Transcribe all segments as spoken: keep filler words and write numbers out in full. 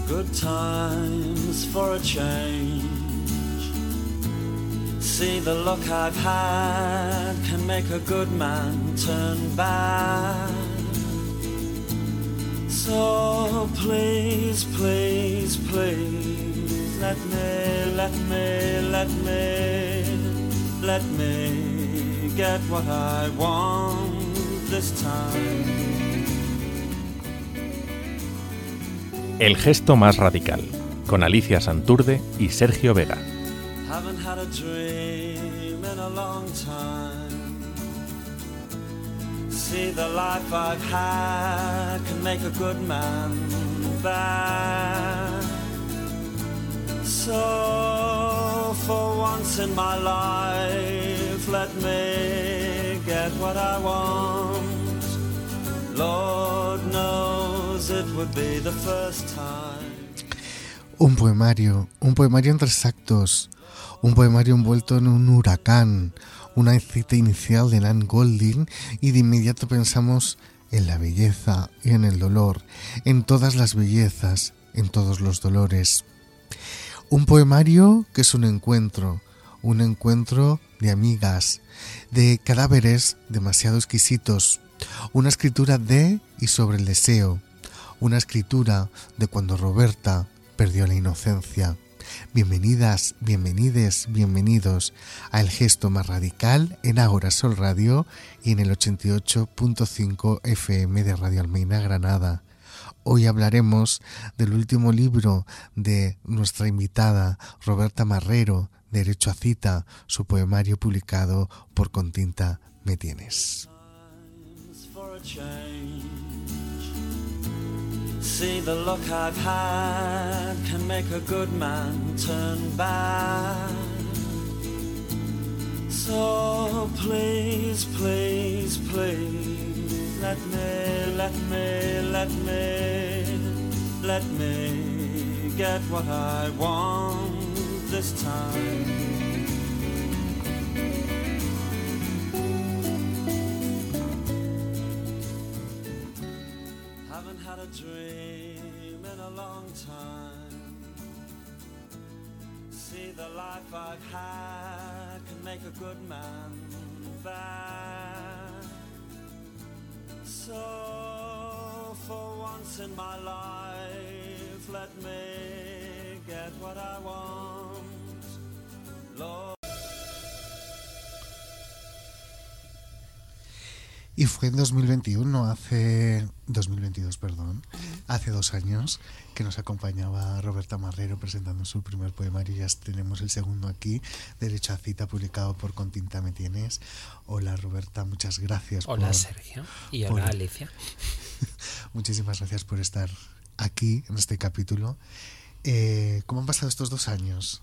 Good times for a change. See, the luck I've had can make a good man turn bad. So please, please, please, let me, let me, let me, let me get what I want this time. El gesto más radical, con Alicia Santurde y Sergio Vega. Haven't had a dream in a long time. See, the life I've had can make a good man bad. So for once in my life, let me get what I want. Lord knows it would be the first time. Un poemario, un poemario en tres actos, un poemario envuelto en un huracán, una cita inicial de Nan Goldin, y de inmediato pensamos en la belleza y en el dolor, en todas las bellezas, en todos los dolores. Un poemario que es un encuentro, un encuentro de amigas, de cadáveres demasiado exquisitos, una escritura de y sobre el deseo, una escritura de cuando Roberta perdió la inocencia. Bienvenidas, bienvenides, bienvenidos a El Gesto Más Radical en Ágora Sol Radio y en el ochenta y ocho punto cinco F M de Radio Almeina, Granada. Hoy hablaremos del último libro de nuestra invitada Roberta Marrero, Derecho a Cita, su poemario publicado por Con Tinta Me Tienes. See, the luck I've had can make a good man turn bad. So please, please, please, let me, let me, let me, let me get what I want this time. Haven't had a dream in a long time. See, the life I've had can make a good man bad. So for once in my life, let me get what I want. Lord. Y fue en dos mil veintiuno, hace dos mil veintidós, perdón, hace dos años, que nos acompañaba Roberta Marrero presentando su primer poemario. Ya tenemos el segundo aquí, Derecho a Cita, publicado por Con Tinta Me Tienes. Hola Roberta, muchas gracias. Hola por, Sergio y hola por, Alicia. Muchísimas gracias por estar aquí en este capítulo. Eh, ¿Cómo han pasado estos dos años?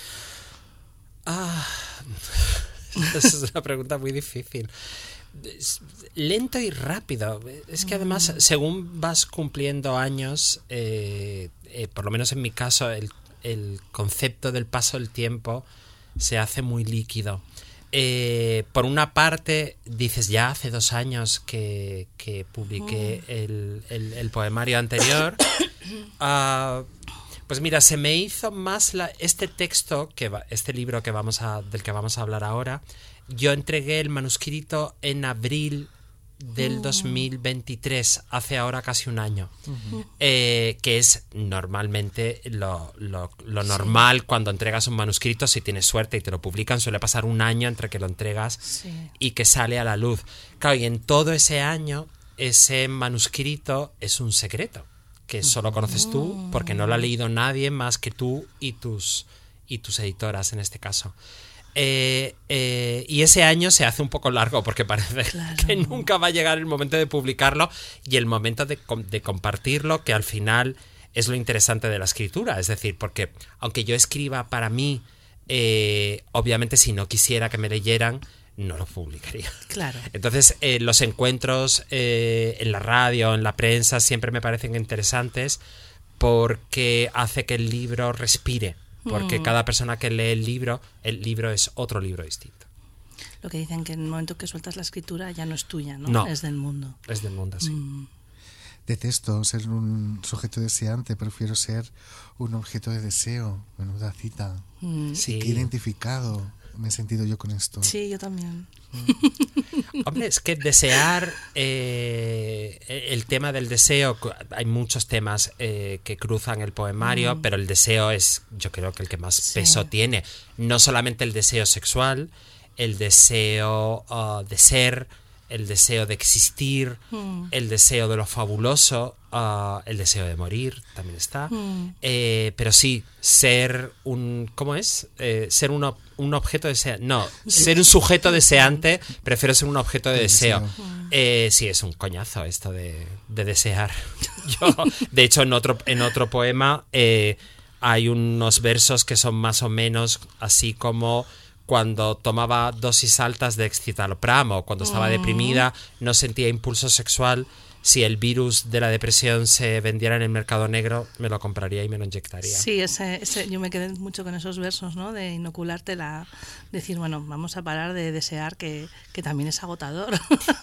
Ah, esa es una pregunta muy difícil. Lento y rápido. Es que además, según vas cumpliendo años, eh, eh, por lo menos en mi caso, el, el concepto del paso del tiempo se hace muy líquido. Eh, por una parte, dices, ya hace dos años que, que publiqué el, el, el poemario anterior. Uh, pues mira, se me hizo más la, este texto, que va, este libro que vamos a, del que vamos a hablar ahora. Yo entregué el manuscrito en abril del dos mil veintitrés, hace ahora casi un año, uh-huh. eh, que es normalmente lo, lo, lo normal. Sí. Cuando entregas un manuscrito, si tienes suerte y te lo publican, suele pasar un año entre que lo entregas sí. y que sale a la luz. Claro, y en todo ese año, ese manuscrito es un secreto, que solo conoces tú, porque no lo ha leído nadie más que tú y tus, y tus editoras en este caso. Eh, eh, y ese año se hace un poco largo porque parece claro. que nunca va a llegar el momento de publicarlo y el momento de, de compartirlo, que al final es lo interesante de la escritura. Es decir, porque aunque yo escriba para mí, eh, obviamente si no quisiera que me leyeran, no lo publicaría. Claro. Entonces, eh, los encuentros eh, en la radio, en la prensa, siempre me parecen interesantes porque hace que el libro respire. Porque cada persona que lee el libro, el libro es otro libro distinto. Lo que dicen que en el momento que sueltas la escritura ya no es tuya, ¿no? No. Es del mundo. Es del mundo, sí. Mm. Detesto ser un sujeto deseante, prefiero ser un objeto de deseo. Menuda cita. Mm. Sí. Qué identificado me he sentido yo con esto. Sí, yo también. Hombre, es que desear, eh, el tema del deseo, hay muchos temas eh, que cruzan el poemario, mm. pero el deseo es, yo creo que el que más sí. peso tiene. No solamente el deseo sexual, el deseo uh, de ser, el deseo de existir, mm. el deseo de lo fabuloso, uh, el deseo de morir también está. Mm. Eh, pero sí, ser un... ¿Cómo es? Eh, ser un, un objeto deseante. No, ser un sujeto deseante, prefiero ser un objeto de deseo. Mm. Eh, sí, es un coñazo esto de, de desear. Yo, de hecho, en otro, en otro poema eh, hay unos versos que son más o menos así como... Cuando tomaba dosis altas de escitalopram o cuando estaba deprimida, no sentía impulso sexual. Si el virus de la depresión se vendiera en el mercado negro, me lo compraría y me lo inyectaría. Sí, ese, ese, yo me quedé mucho con esos versos, ¿no? De inocularte la... Decir, bueno, vamos a parar de desear, que, que también es agotador.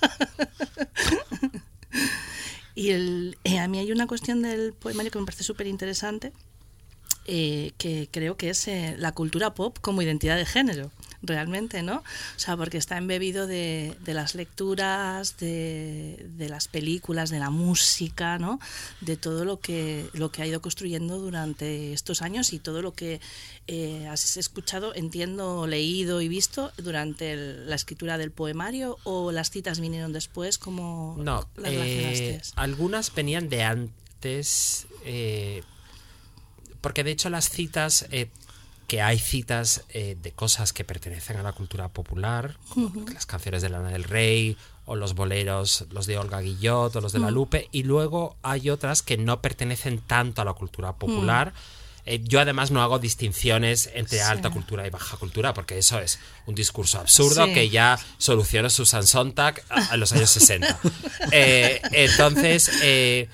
Y el, eh, a mí hay una cuestión del poemario que me parece súper interesante, Eh, que creo que es eh, la cultura pop como identidad de género, realmente, ¿no? O sea, porque está embebido de, de las lecturas, de, de las películas, de la música, ¿no? De todo lo que, lo que ha ido construyendo durante estos años y todo lo que eh, has escuchado, entiendo, leído y visto durante el, la escritura del poemario, o las citas vinieron después, ¿cómo no, las eh, relacionaste? Algunas venían de antes... Eh, Porque de hecho las citas, eh, que hay citas eh, de cosas que pertenecen a la cultura popular, como uh-huh. las canciones de Lana del Rey, o los boleros, los de Olga Guillot, o los de La Lupe, y luego hay otras que no pertenecen tanto a la cultura popular. Uh-huh. Eh, yo además no hago distinciones entre sí. alta cultura y baja cultura, porque eso es un discurso absurdo sí. que ya solucionó Susan Sontag a, a los años sesenta. eh, entonces... Eh,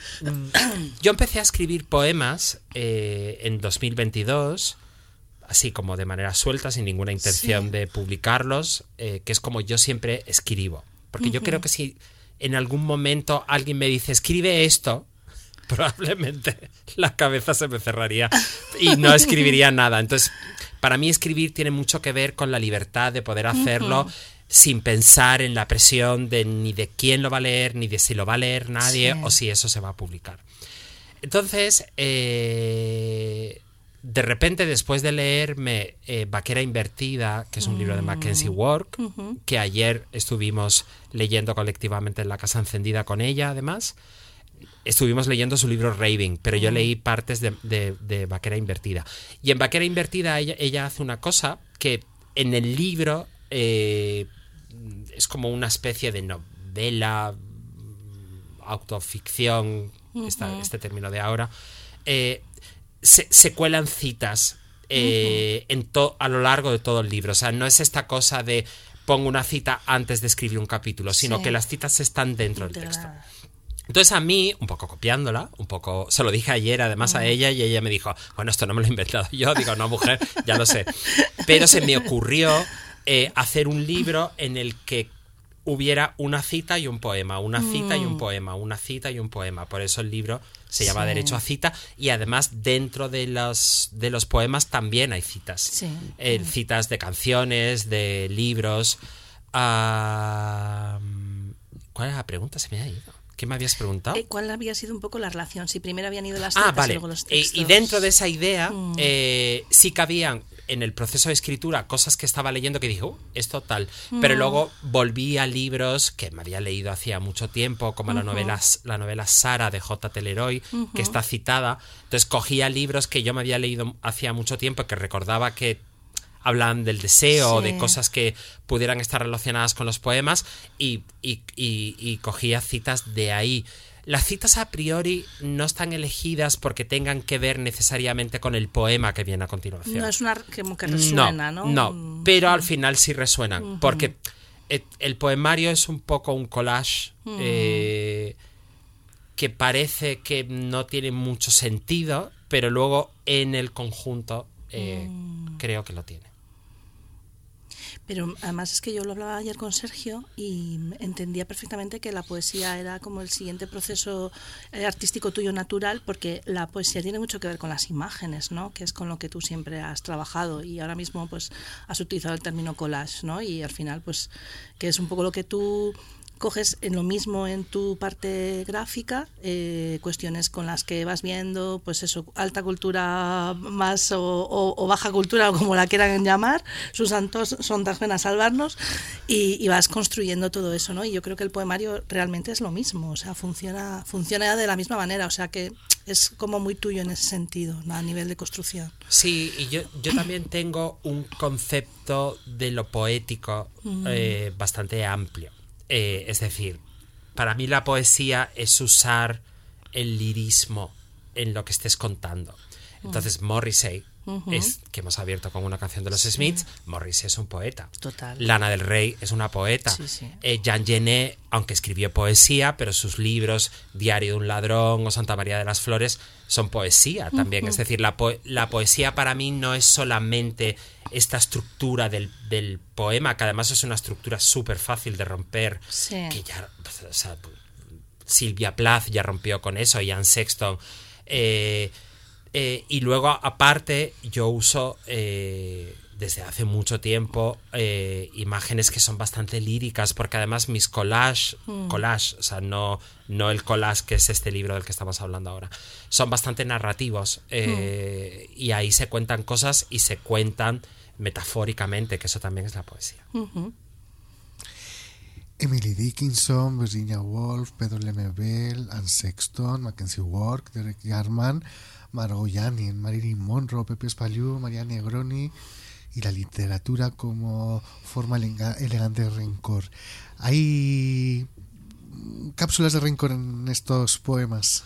Yo empecé a escribir poemas eh, en dos mil veintidós, así como de manera suelta, sin ninguna intención sí. de publicarlos, eh, que es como yo siempre escribo. Porque uh-huh. yo creo que si en algún momento alguien me dice, escribe esto, probablemente la cabeza se me cerraría y no escribiría nada. Entonces, para mí escribir tiene mucho que ver con la libertad de poder hacerlo uh-huh. sin pensar en la presión de ni de quién lo va a leer, ni de si lo va a leer nadie sí. o si eso se va a publicar. Entonces, eh, de repente, después de leerme eh, Vaquera Invertida, que es un mm. libro de Mackenzie Work, uh-huh. que ayer estuvimos leyendo colectivamente en la Casa Encendida con ella, además, estuvimos leyendo su libro Raving, pero yo leí partes de, de, de Vaquera Invertida. Y en Vaquera Invertida ella, ella hace una cosa que en el libro... Eh, es como una especie de novela, autoficción, uh-huh. esta, este término de ahora, eh, se, se cuelan citas eh, uh-huh. en to, a lo largo de todo el libro. O sea, no es esta cosa de pongo una cita antes de escribir un capítulo, sino sí. que las citas están dentro del texto. Entonces a mí, un poco copiándola, un poco, se lo dije ayer además uh-huh. a ella, y ella me dijo, bueno, esto no me lo he inventado yo. Digo, no, mujer, ya lo sé. Pero se me ocurrió Eh, hacer un libro en el que hubiera una cita y un poema, una cita mm. y un poema, una cita y un poema. Por eso el libro se llama sí. Derecho a cita, y además dentro de los, de los poemas también hay citas. Sí. Eh, mm. Citas de canciones, de libros. Uh, ¿Cuál era la pregunta? Se me ha ido. ¿Qué me habías preguntado? Eh, ¿Cuál había sido un poco la relación? Si primero habían ido las citas ah, vale. y luego los textos. Y, y dentro de esa idea mm. eh, sí cabían en el proceso de escritura cosas que estaba leyendo que dije, uh, esto tal, mm. pero luego volví a libros que me había leído hacía mucho tiempo, como uh-huh. la novela la novela Sara de J. Teleroy, uh-huh. que está citada. Entonces cogía libros que yo me había leído hacía mucho tiempo, que recordaba que hablan del deseo, sí. de cosas que pudieran estar relacionadas con los poemas, y, y, y, y cogía citas de ahí. Las citas a priori no están elegidas porque tengan que ver necesariamente con el poema que viene a continuación. No es una que, que resuena, ¿no? No, no, pero al final sí resuenan, uh-huh. porque el poemario es un poco un collage uh-huh. eh, que parece que no tiene mucho sentido, pero luego en el conjunto eh, uh-huh. creo que lo tiene. Pero además es que yo lo hablaba ayer con Sergio y entendía perfectamente que la poesía era como el siguiente proceso artístico tuyo natural, porque la poesía tiene mucho que ver con las imágenes, ¿no? Que es con lo que tú siempre has trabajado, y ahora mismo pues has utilizado el término collage, ¿no? Y al final pues que es un poco lo que tú coges en lo mismo en tu parte gráfica, eh, cuestiones con las que vas viendo, pues eso, alta cultura más o, o, o baja cultura, o como la quieran llamar, sus santos son ven a salvarnos, y, y vas construyendo todo eso, ¿no? Y yo creo que el poemario realmente es lo mismo, o sea, funciona, funciona de la misma manera, o sea que es como muy tuyo en ese sentido, ¿no? A nivel de construcción. Sí, y yo, yo también tengo un concepto de lo poético eh, bastante amplio. Eh, es decir, para mí la poesía es usar el lirismo en lo que estés contando. Entonces Morrissey, uh-huh. es, que hemos abierto con una canción de los sí. Smiths, Morrissey es un poeta. Total. Lana del Rey es una poeta. Sí, sí. Eh, Jean Genet, aunque escribió poesía, pero sus libros Diario de un ladrón o Santa María de las Flores son poesía también. Uh-huh. Es decir, la, po- la poesía para mí no es solamente esta estructura del, del poema, que además es una estructura súper fácil de romper, sí. que ya, o sea, Sylvia Plath ya rompió con eso, Ian Sexton, eh, eh, y luego aparte yo uso eh, desde hace mucho tiempo eh, imágenes que son bastante líricas, porque además mis collages, mm. collage, o sea, no, no el collage que es este libro del que estamos hablando ahora, son bastante narrativos, eh, mm. y ahí se cuentan cosas y se cuentan metafóricamente, que eso también es la poesía. Uh-huh. Emily Dickinson, Virginia Woolf, Pedro Lemebel, Anne Sexton, Mackenzie Ward, Derek Jarman, Margot Janin, Marilyn Monroe, Pepe Spaliu, Maria Negroni, y la literatura como forma elegante de rencor. ¿Hay cápsulas de rencor en estos poemas?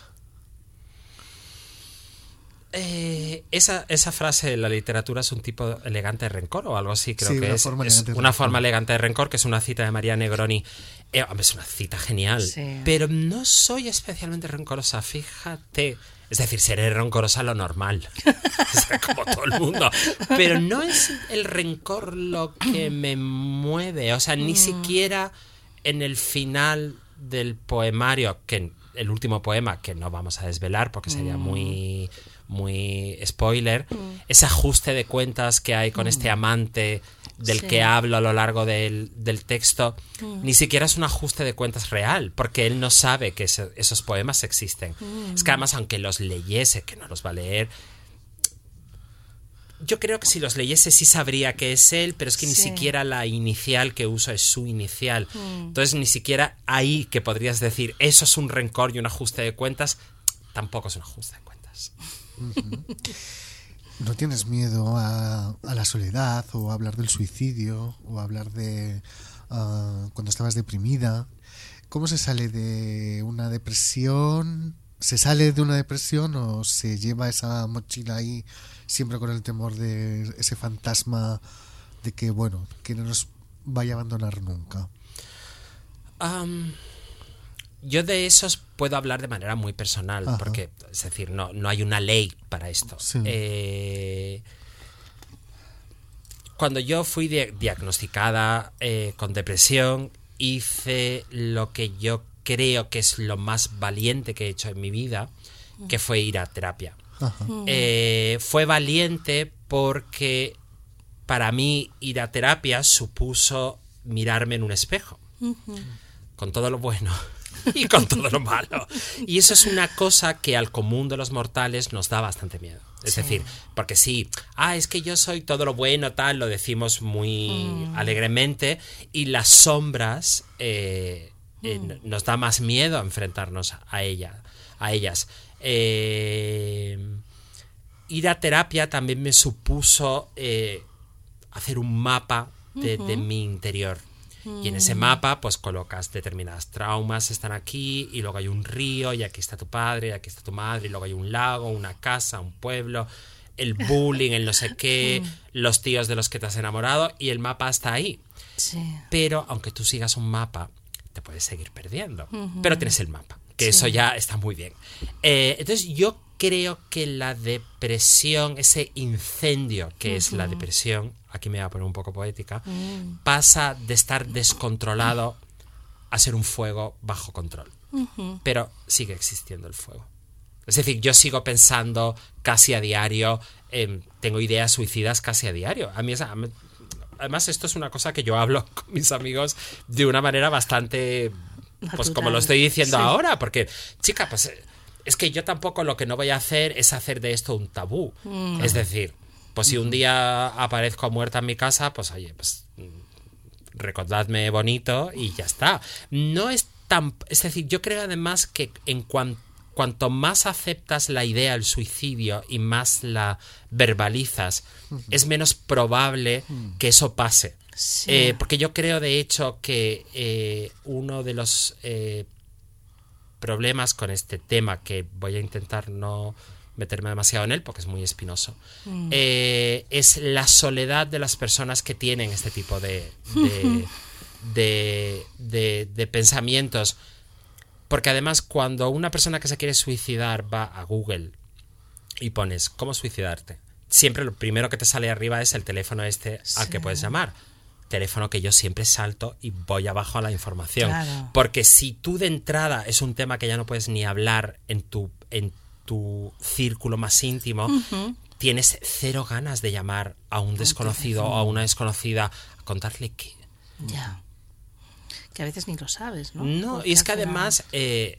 Eh, esa, esa frase, la literatura es un tipo elegante de rencor o algo así, creo sí, que es, es una forma elegante de rencor, que es una cita de María Negroni. Eh, es una cita genial, sí. Pero no soy especialmente rencorosa, fíjate. Es decir, seré rencorosa lo normal, como todo el mundo, pero no es el rencor lo que me mueve, o sea, ni siquiera en el final del poemario, que el último poema, que no vamos a desvelar porque sería muy... muy spoiler, mm. ese ajuste de cuentas que hay con mm. este amante del sí. que hablo a lo largo del, del texto, mm. ni siquiera es un ajuste de cuentas real, porque él no sabe que ese, esos poemas existen. Mm. Es que además, aunque los leyese, que no los va a leer, yo creo que si los leyese sí sabría que es él, pero es que sí. ni siquiera la inicial que uso es su inicial. Mm. Entonces ni siquiera ahí que podrías decir, eso es un rencor y un ajuste de cuentas, tampoco es un ajuste de cuentas. Uh-huh. ¿No tienes miedo a, a la soledad, o a hablar del suicidio, o a hablar de uh, cuando estabas deprimida? ¿Cómo se sale de una depresión? ¿Se sale de una depresión o se lleva esa mochila ahí siempre con el temor de ese fantasma de que, bueno, que no nos vaya a abandonar nunca? Um... Yo de esos puedo hablar de manera muy personal, Ajá. porque, es decir, no, no hay una ley para esto. Sí. Eh, cuando yo fui di- diagnosticada eh, con depresión, hice lo que yo creo que es lo más valiente que he hecho en mi vida, que fue ir a terapia. Eh, fue valiente porque para mí ir a terapia supuso mirarme en un espejo, uh-huh. con todo lo bueno y con todo lo malo. Y eso es una cosa que al común de los mortales nos da bastante miedo. Es sí. decir, porque sí, ah, es que yo soy todo lo bueno, tal, lo decimos muy mm. alegremente, y las sombras eh, mm. eh, nos da más miedo enfrentarnos a ella, a ellas. Eh, ir a terapia también me supuso eh, hacer un mapa de, uh-huh. de mi interior. Y en ese mapa pues colocas determinadas traumas, están aquí, y luego hay un río, y aquí está tu padre, y aquí está tu madre, y luego hay un lago, una casa, un pueblo, el bullying, el no sé qué, los tíos de los que te has enamorado, y el mapa está ahí. Sí. Pero aunque tú sigas un mapa, te puedes seguir perdiendo. Uh-huh. Pero tienes el mapa, que sí. eso ya está muy bien. Eh, entonces yo creo que la depresión, ese incendio que uh-huh. es la depresión, aquí me voy a poner un poco poética, uh-huh. pasa de estar descontrolado a ser un fuego bajo control. Uh-huh. Pero sigue existiendo el fuego. Es decir, yo sigo pensando casi a diario, eh, tengo ideas suicidas casi a diario. A mí, es, a mí Además, esto es una cosa que yo hablo con mis amigos de una manera bastante, natural. Pues como lo estoy diciendo sí. ahora, porque, chica, pues es que yo tampoco lo que no voy a hacer es hacer de esto un tabú. Mm. Es decir, pues si un día aparezco muerta en mi casa, pues oye, pues recordadme bonito y ya está. No es tan... Es decir, yo creo además que en cuanto Cuanto más aceptas la idea del suicidio y más la verbalizas, uh-huh. es menos probable uh-huh. que eso pase. Sí. Eh, porque yo creo, de hecho, que eh, uno de los eh, problemas con este tema, que voy a intentar no meterme demasiado en él porque es muy espinoso, uh-huh. eh, es la soledad de las personas que tienen este tipo de, de, uh-huh. de, de, de pensamientos. Porque además, cuando una persona que se quiere suicidar va a Google y pones ¿cómo suicidarte?, siempre lo primero que te sale arriba es el teléfono este sí. al que puedes llamar. Teléfono que yo siempre salto y voy abajo a la información. Claro. Porque si tú de entrada es un tema que ya no puedes ni hablar en tu, en tu círculo más íntimo, uh-huh. tienes cero ganas de llamar a un desconocido o a una desconocida a contarle qué. Ya. Que a veces ni lo sabes, ¿no? No, porque y es que además eh,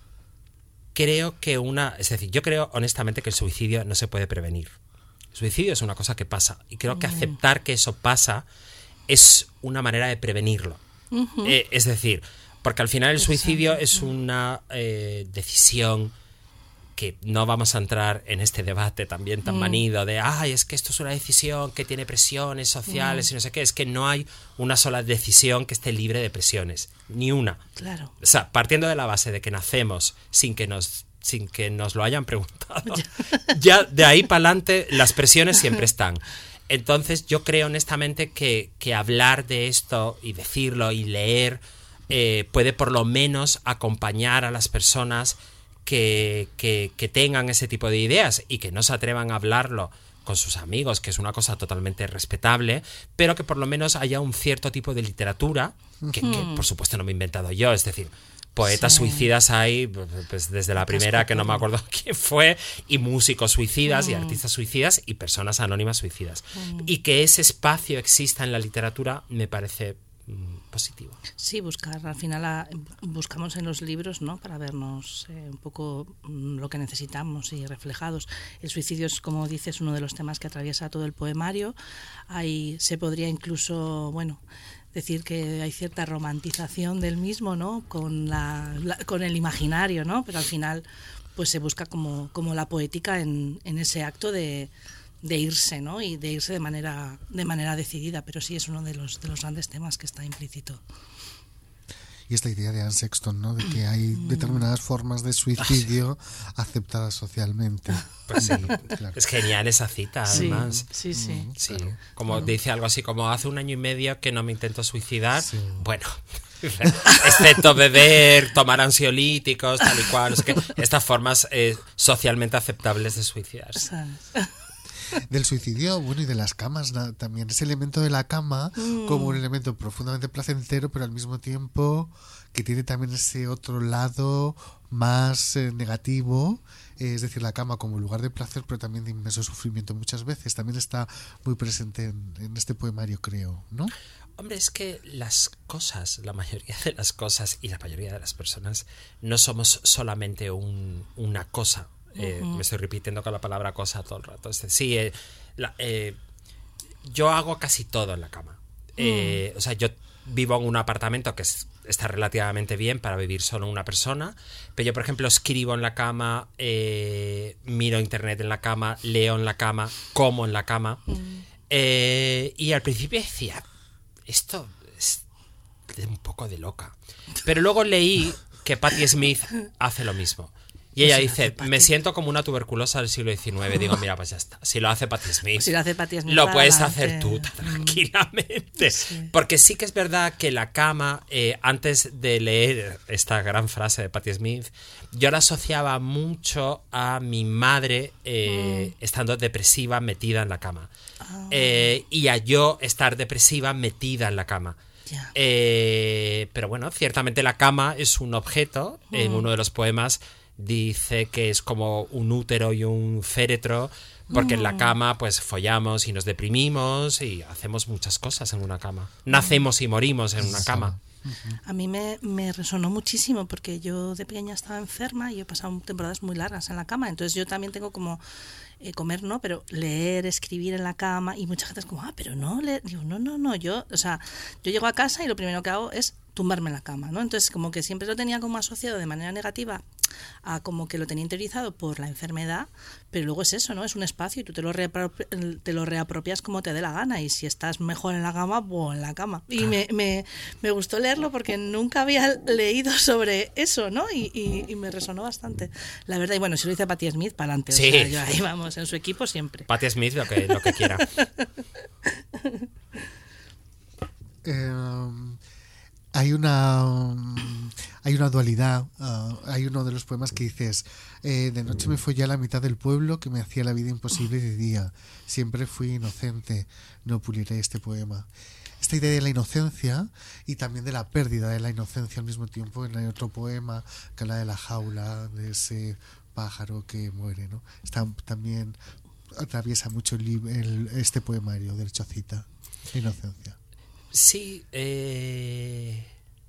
creo que una... Es decir, yo creo honestamente que el suicidio no se puede prevenir. El suicidio es una cosa que pasa y creo que aceptar que eso pasa es una manera de prevenirlo. Uh-huh. Eh, es decir, porque al final el suicidio es una eh, decisión que no vamos a entrar en este debate también tan mm. manido de ay, es que esto es una decisión que tiene presiones sociales mm. y no sé qué. Es que no hay una sola decisión que esté libre de presiones, ni una. Claro. O sea, partiendo de la base de que nacemos sin que nos sin que nos lo hayan preguntado, ya de ahí para adelante las presiones siempre están. Entonces yo creo honestamente que, que hablar de esto y decirlo y leer eh, puede por lo menos acompañar a las personas Que, que, que tengan ese tipo de ideas y que no se atrevan a hablarlo con sus amigos, que es una cosa totalmente respetable, pero que por lo menos haya un cierto tipo de literatura que, que por supuesto no me he inventado yo, es decir, poetas sí. suicidas hay pues, desde la primera, que no me acuerdo quién fue, y músicos suicidas mm. y artistas suicidas y personas anónimas suicidas. Mm. Y que ese espacio exista en la literatura me parece positivo. Sí, buscar, al final a, buscamos en los libros, ¿no?, para vernos eh, un poco mm, lo que necesitamos y reflejados. El suicidio es, como dices, uno de los temas que atraviesa todo el poemario. Ahí se podría incluso, bueno, decir que hay cierta romantización del mismo, ¿no?, con la, la con el imaginario, ¿no?, pero al final pues se busca como, como la poética en, en ese acto de de irse, ¿no?, y de irse de manera de manera decidida, pero sí es uno de los de los grandes temas que está implícito. Y esta idea de Anne Sexton, ¿no?, de que hay determinadas formas de suicidio aceptadas socialmente. Pues sí, claro. Es genial esa cita, además. Sí, sí, sí. sí. Claro, como claro. dice algo así como hace un año y medio que no me intento suicidar. Sí. Bueno, excepto beber, tomar ansiolíticos, tal y cual, no sé qué, estas formas eh, socialmente aceptables de suicidarse. ¿Sabes? Del suicidio, bueno, y de las camas también. Ese elemento de la cama mm. como un elemento profundamente placentero, pero al mismo tiempo que tiene también ese otro lado más eh, negativo, eh, es decir, la cama como lugar de placer, pero también de inmenso sufrimiento muchas veces. También está muy presente en, en este poemario, creo, ¿no? Hombre, es que las cosas, la mayoría de las cosas y la mayoría de las personas no somos solamente un, una cosa. Eh, uh-huh. Me estoy repitiendo con la palabra cosa todo el rato. Es decir, sí, eh, la, eh, yo hago casi todo en la cama. Eh, uh-huh. O sea, yo vivo en un apartamento que es, está relativamente bien para vivir solo una persona, pero yo, por ejemplo, escribo en la cama, eh, miro internet en la cama, leo en la cama, como en la cama. Uh-huh. Eh, y al principio decía, esto es un poco de loca. Pero luego leí que Patti Smith hace lo mismo. Y ella Pues si lo dice, hace Patti. me siento como una tuberculosa del siglo diecinueve. Digo, mira, pues ya está. Si lo hace Patti Smith, Si lo hace Patti Smith, lo para puedes adelante. hacer tú tranquilamente. Sí. Porque sí que es verdad que la cama, eh, antes de leer esta gran frase de Patti Smith, yo la asociaba mucho a mi madre eh, Mm. estando depresiva metida en la cama. Ah. Eh, y a yo estar depresiva metida en la cama. Ya. Eh, pero bueno, ciertamente la cama es un objeto. En uno de los poemas dice que es como un útero y un féretro, porque en la cama pues follamos y nos deprimimos y hacemos muchas cosas en una cama. Nacemos y morimos en una cama. A mí me, me resonó muchísimo porque yo de pequeña estaba enferma y he pasado temporadas muy largas en la cama. Entonces yo también tengo como eh, comer, no, pero leer, escribir en la cama. Y mucha gente es como, ah, pero no, leer. Digo, no, no, no. Yo, o sea, yo llego a casa y lo primero que hago es tumbarme en la cama, ¿no? Entonces como que siempre lo tenía como asociado de manera negativa a como que lo tenía interiorizado por la enfermedad, pero luego es eso, ¿no? Es un espacio y tú te lo, reapropri- te lo reapropias como te dé la gana, y si estás mejor en la cama, pues en la cama. Y me, me, me gustó leerlo porque nunca había leído sobre eso, ¿no? Y, y, y me resonó bastante, la verdad. Y bueno, si lo dice Patti Smith, para adelante. Sí. O sea, yo ahí vamos, en su equipo siempre. Patti Smith, lo que, lo que quiera. Eh, hay una um, hay una dualidad. Uh, hay uno de los poemas que dices, eh, de noche me follé a la mitad del pueblo que me hacía la vida imposible de día. Siempre fui inocente, no puliré este poema. Esta idea de la inocencia y también de la pérdida de la inocencia al mismo tiempo. En otro poema que habla de la jaula, de ese pájaro que muere, ¿no? Está, también atraviesa mucho el, el, este poemario del Chocita, la inocencia. Sí, eh,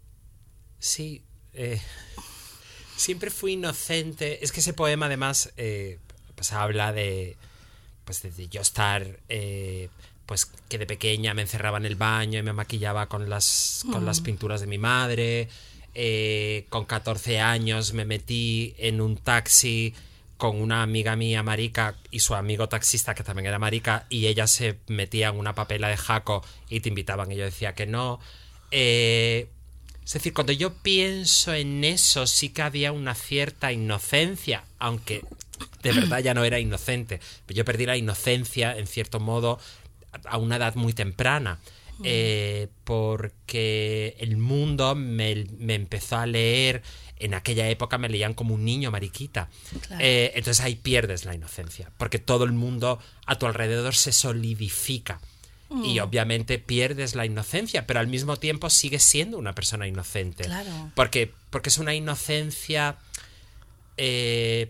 sí, eh, siempre fui inocente. Es que ese poema además eh, pues habla de, pues de, de yo estar, eh, pues que de pequeña me encerraba en el baño y me maquillaba con las, con las pinturas de mi madre. Eh, con catorce años me metí en un taxi con una amiga mía marica y su amigo taxista que también era marica, y ella se metía en una papela de jaco y te invitaban y yo decía que no. Eh, es decir, cuando yo pienso en eso sí que había una cierta inocencia, aunque de verdad ya no era inocente, pero yo perdí la inocencia en cierto modo a una edad muy temprana. Eh, porque el mundo me, me empezó a leer. En aquella época me leían como un niño mariquita. Claro. Eh, entonces ahí pierdes la inocencia, porque todo el mundo a tu alrededor se solidifica. Mm. Y obviamente pierdes la inocencia, pero al mismo tiempo sigues siendo una persona inocente. Claro. Porque, porque es una inocencia eh,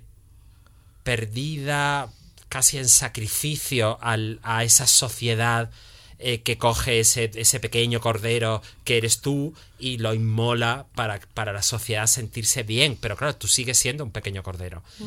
perdida, casi en sacrificio al, a esa sociedad eh, que coge ese, ese pequeño cordero que eres tú y lo inmola para, para la sociedad sentirse bien. Pero claro, tú sigues siendo un pequeño cordero. Mm.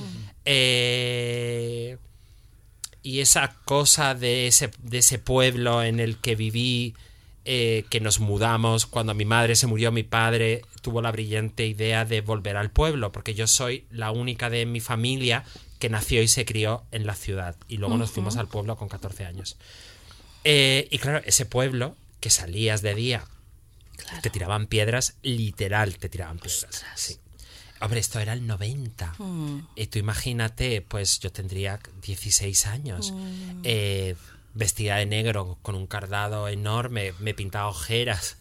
Eh, y esa cosa de ese, de ese pueblo en el que viví, eh, que nos mudamos, cuando mi madre se murió, mi padre tuvo la brillante idea de volver al pueblo, porque yo soy la única de mi familia que nació y se crió en la ciudad, y luego uh-huh. nos fuimos al pueblo con catorce años. Eh, y claro, ese pueblo que salías de día, claro. te tiraban piedras, literal te tiraban piedras. Sí. Hombre, esto era el noventa. Mm. Y tú imagínate, pues yo tendría dieciséis años, mm. eh, vestida de negro, con un cardado enorme, me pintaba ojeras.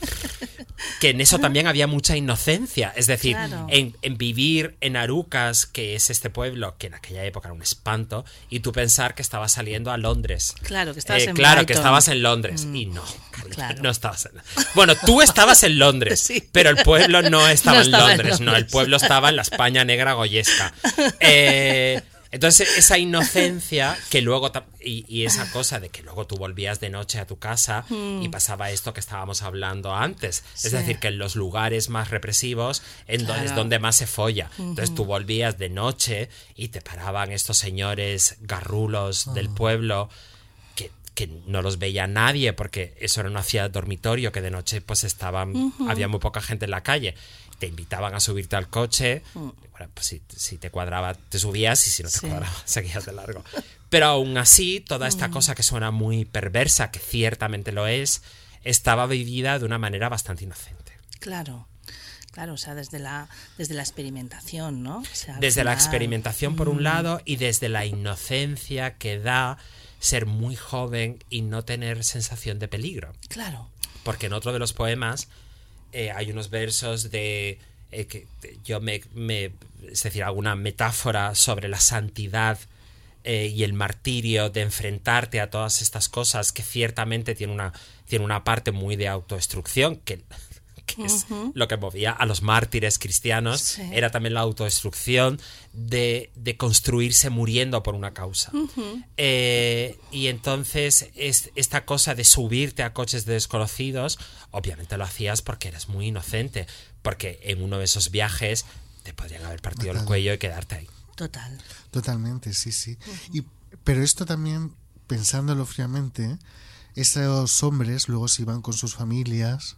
Que en eso también había mucha inocencia. Es decir, claro. en, en vivir en Arucas, que es este pueblo que en aquella época era un espanto, y tú pensar que estabas saliendo a Londres. Claro, que estabas eh, en Claro, Brighton. que estabas en Londres. Mm. Y no, Carolina, claro. no estabas en... Bueno, tú estabas en Londres, sí. pero el pueblo no estaba, no en, estaba Londres, en Londres. No, el pueblo estaba en la España negra goyesca. Eh... Entonces esa inocencia que luego y, y esa cosa de que luego tú volvías de noche a tu casa mm. y pasaba esto que estábamos hablando antes, sí. es decir, que en los lugares más represivos en claro. donde es donde más se folla. Uh-huh. Entonces tú volvías de noche y te paraban estos señores garrulos uh-huh. del pueblo que, que no los veía nadie, porque eso era una ciudad dormitorio, que de noche pues estaban uh-huh. había muy poca gente en la calle. Te invitaban a subirte al coche, mm. bueno, pues si, si te cuadraba te subías, y si no te sí. cuadraba seguías de largo. Pero aún así, toda esta mm. cosa que suena muy perversa, que ciertamente lo es, estaba vivida de una manera bastante inocente. Claro, Claro, o sea, desde la, desde la experimentación, ¿no? O sea, desde final... la experimentación por un lado y desde la inocencia que da ser muy joven y no tener sensación de peligro. Claro. Porque en otro de los poemas eh, hay unos versos de... Eh, que yo me, me... Es decir, alguna metáfora sobre la santidad eh, y el martirio de enfrentarte a todas estas cosas que ciertamente tiene una, tiene una parte muy de autodestrucción que... que es uh-huh. lo que movía a los mártires cristianos, sí. era también la autodestrucción de, de construirse muriendo por una causa. Uh-huh. Eh, y entonces es, esta cosa de subirte a coches de desconocidos, obviamente lo hacías porque eres muy inocente, porque en uno de esos viajes te podrían haber partido Total. el cuello y quedarte ahí. Total. Totalmente, sí, sí. Uh-huh. Y, pero esto también, pensándolo fríamente, esos hombres luego se iban con sus familias...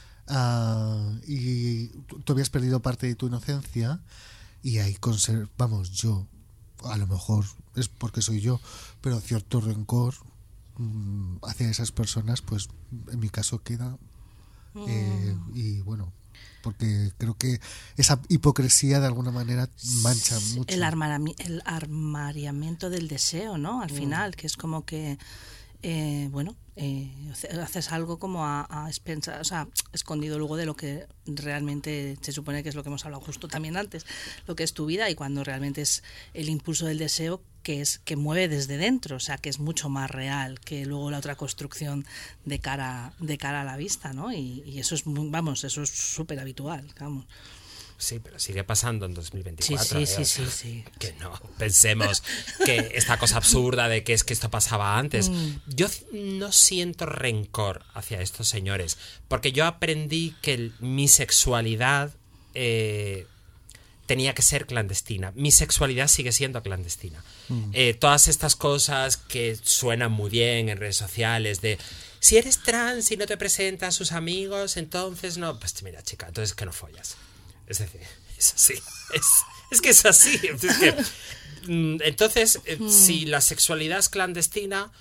Uh, y tú habías perdido parte de tu inocencia y ahí conser- vamos, yo a lo mejor es porque soy yo, pero cierto rencor um, hacia esas personas, pues en mi caso queda mm. eh, y bueno, porque creo que esa hipocresía de alguna manera mancha mucho el, armari- el armariamiento del deseo, ¿no? Al mm. final, que es como que Eh, bueno, eh, haces algo como a, a expensas, o sea, escondido luego de lo que realmente se supone que es lo que hemos hablado justo también antes, lo que es tu vida, y cuando realmente es el impulso del deseo que es que mueve desde dentro, o sea, que es mucho más real que luego la otra construcción de cara de cara a la vista, ¿no? Y, y eso es, vamos, eso es súper habitual, vamos. Sí, pero sigue pasando en dos mil veinticuatro. Sí, sí, ¿eh? sí, sí, sí. Que no pensemos que esta cosa absurda de que es que esto pasaba antes. Mm. Yo no siento rencor hacia estos señores, porque yo aprendí que el, mi sexualidad eh, tenía que ser clandestina. Mi sexualidad sigue siendo clandestina. Mm. Eh, todas estas cosas que suenan muy bien en redes sociales de... Si eres trans y no te presentas a sus amigos, entonces no... Pues mira, chica, entonces que no follas. Es decir, es así. Es, es que es así. Es que, entonces, mm. si la sexualidad es clandestina,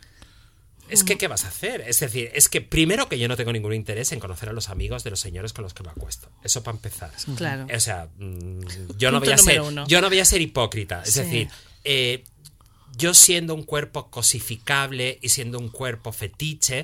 es que ¿qué vas a hacer? Es decir, es que primero que yo no tengo ningún interés en conocer a los amigos de los señores con los que me acuesto. Eso para empezar. Claro. O sea, yo no voy a ser, yo no voy a ser hipócrita. Es sí. decir, eh, yo siendo un cuerpo cosificable y siendo un cuerpo fetiche,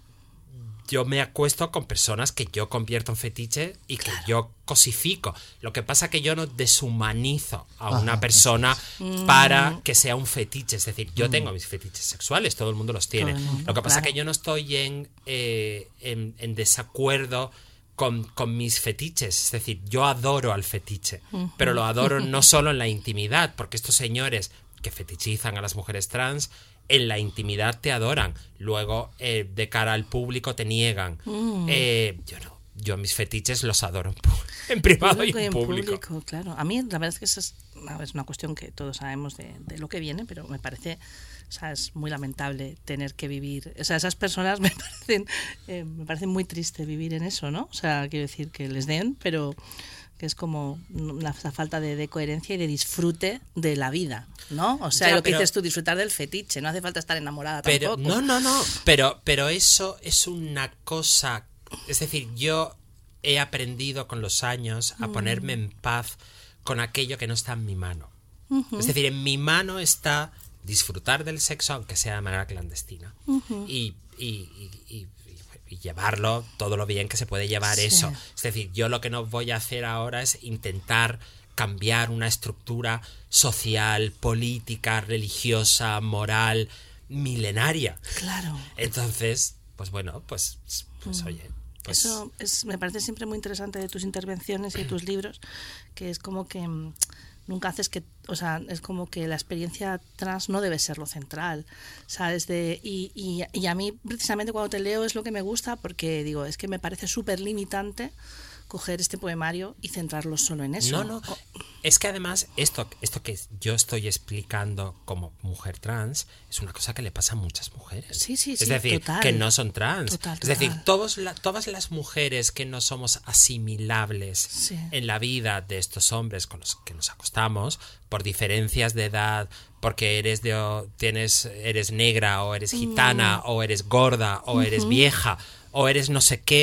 yo me acuesto con personas que yo convierto en fetiche y que claro. yo cosifico. Lo que pasa es que yo no deshumanizo a una Ajá, persona es. para que sea un fetiche. Es decir, yo mm. tengo mis fetiches sexuales, todo el mundo los tiene. Mundo, Lo que pasa es claro. que yo no estoy en, eh, en, en desacuerdo con, con mis fetiches. Es decir, yo adoro al fetiche, uh-huh. pero lo adoro no solo en la intimidad, porque estos señores que fetichizan a las mujeres trans en la intimidad te adoran, luego eh, de cara al público te niegan. Mm. Eh, yo no, yo mis fetiches los adoro en privado y en, en público. público. Claro, a mí la verdad es que esa es, es una cuestión que todos sabemos de, de lo que viene, pero me parece, o sea, es muy lamentable tener que vivir, o sea, esas personas me parecen, eh, me parece muy triste vivir en eso, ¿no? O sea, quiero decir que les den, pero que es como la, la falta de, de coherencia y de disfrute de la vida, ¿no? O sea, ya, lo que pero, dices tú, disfrutar del fetiche, no hace falta estar enamorada pero, tampoco. No, no, no, pero, pero eso es una cosa, es decir, yo he aprendido con los años a mm. ponerme en paz con aquello que no está en mi mano. Uh-huh. Es decir, en mi mano está disfrutar del sexo, aunque sea de manera clandestina, uh-huh. y, y, y, y y llevarlo todo lo bien que se puede llevar sí. eso. Es decir, yo lo que no voy a hacer ahora es intentar cambiar una estructura social, política, religiosa, moral, milenaria. Claro. Entonces, pues bueno, pues, pues mm. oye. Pues... Eso es, me parece siempre muy interesante de tus intervenciones y de tus libros, que es como que nunca haces que, o sea, es como que la experiencia trans no debe ser lo central, ¿sabes? De, y, y, y a mí precisamente cuando te leo es lo que me gusta, porque digo, es que me parece súper limitante coger este poemario y centrarlo solo en eso. No, no, oh. es que además esto, esto que yo estoy explicando como mujer trans es una cosa que le pasa a muchas mujeres. Sí, sí, sí, es decir, total. que no son trans. Total, total. Es decir, todos la, todas las mujeres que no somos asimilables sí. en la vida de estos hombres con los que nos acostamos, por diferencias de edad, porque eres de tienes eres negra o eres gitana mm. o eres gorda o uh-huh. eres vieja o eres no sé qué,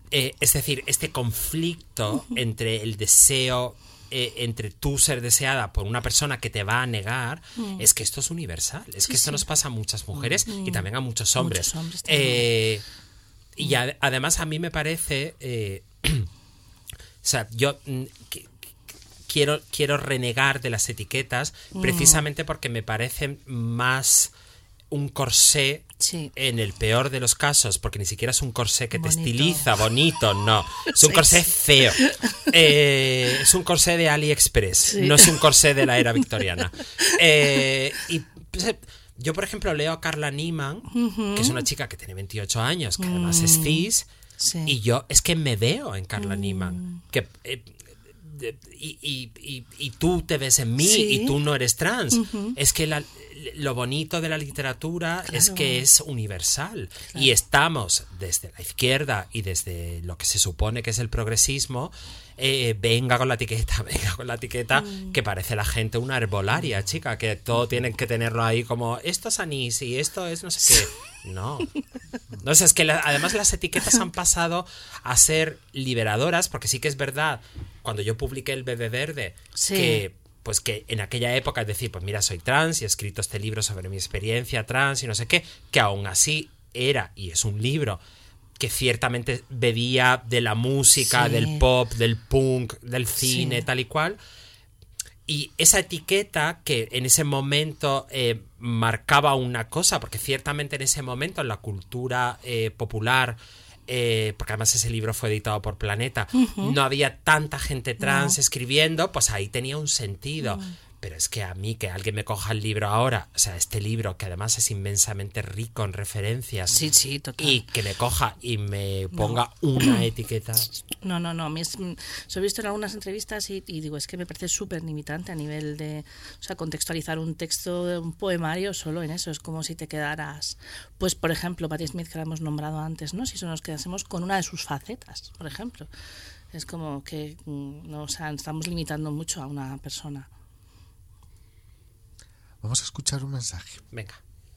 Eh, es decir, este conflicto entre el deseo, eh, entre tú ser deseada por una persona que te va a negar, mm. es que esto es universal. Es sí, que esto sí. nos pasa a muchas mujeres mm. y también a muchos hombres. Muchos hombres eh, y a, además a mí me parece... Eh, o sea, yo... Que, Quiero, quiero renegar de las etiquetas precisamente porque me parecen más un corsé sí. en el peor de los casos, porque ni siquiera es un corsé que bonito. Te estiliza, bonito, no. Es un sí, corsé sí. feo. Eh, es un corsé de AliExpress, sí. no es un corsé de la era victoriana. Eh, y pues, yo, por ejemplo, leo a Carla Niemann, uh-huh. que es una chica que tiene veintiocho años, que además mm. es cis, sí. y yo es que me veo en Carla mm. Niemann, que... Eh, Y, y, y, y tú te ves en mí sí. y tú no eres trans. Uh-huh. Es que la, lo bonito de la literatura claro. es que es universal. Claro. Y estamos desde la izquierda y desde lo que se supone que es el progresismo, eh, venga con la etiqueta, venga con la etiqueta, mm. que parece la gente una herbolaria, chica, que todo tienen que tenerlo ahí como, esto es anís y esto es no sé qué. No. No sé, es que la, además las etiquetas han pasado a ser liberadoras, porque sí que es verdad, cuando yo publiqué el Bebé Verde, sí. que pues que en aquella época es decir, pues mira, soy trans y he escrito este libro sobre mi experiencia trans y no sé qué, que aún así era y es un libro que ciertamente bebía de la música, sí. del pop, del punk, del cine, sí. tal y cual. Y esa etiqueta que en ese momento eh, marcaba una cosa, porque ciertamente en ese momento en la cultura eh, popular, eh, porque además ese libro fue editado por Planeta, uh-huh. no había tanta gente trans no. escribiendo, pues ahí tenía un sentido. Uh-huh. Pero es que a mí, que alguien me coja el libro ahora, o sea, este libro que además es inmensamente rico en referencias, sí, sí, total. Y que me coja y me ponga no. una etiqueta. No, no, no. Me es, so he visto en algunas entrevistas y, y digo, es que me parece súper limitante a nivel de, o sea, contextualizar un texto de un poemario solo en eso. Es como si te quedaras, pues, por ejemplo, Patti Smith, que la hemos nombrado antes, ¿no? Si eso nos quedásemos con una de sus facetas, por ejemplo. Es como que, no, o sea, estamos limitando mucho a una persona. Vamos a escuchar un mensaje. Venga.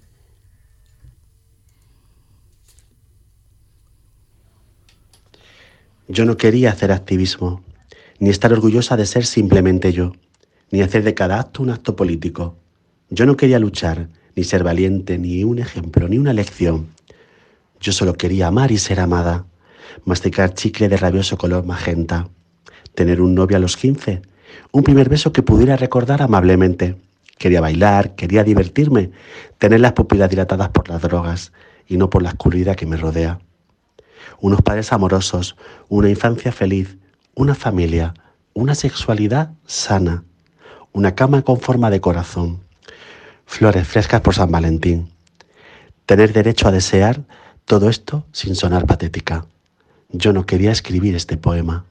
Yo no quería hacer activismo, ni estar orgullosa de ser simplemente yo, ni hacer de cada acto un acto político. Yo no quería luchar, ni ser valiente, ni un ejemplo, ni una lección. Yo solo quería amar y ser amada, masticar chicle de rabioso color magenta, tener un novio a los quince, un primer beso que pudiera recordar amablemente. Quería bailar, quería divertirme, tener las pupilas dilatadas por las drogas y no por la oscuridad que me rodea. Unos padres amorosos, una infancia feliz, una familia, una sexualidad sana, una cama con forma de corazón, flores frescas por San Valentín. Tener derecho a desear todo esto sin sonar patética. Yo no quería escribir este poema.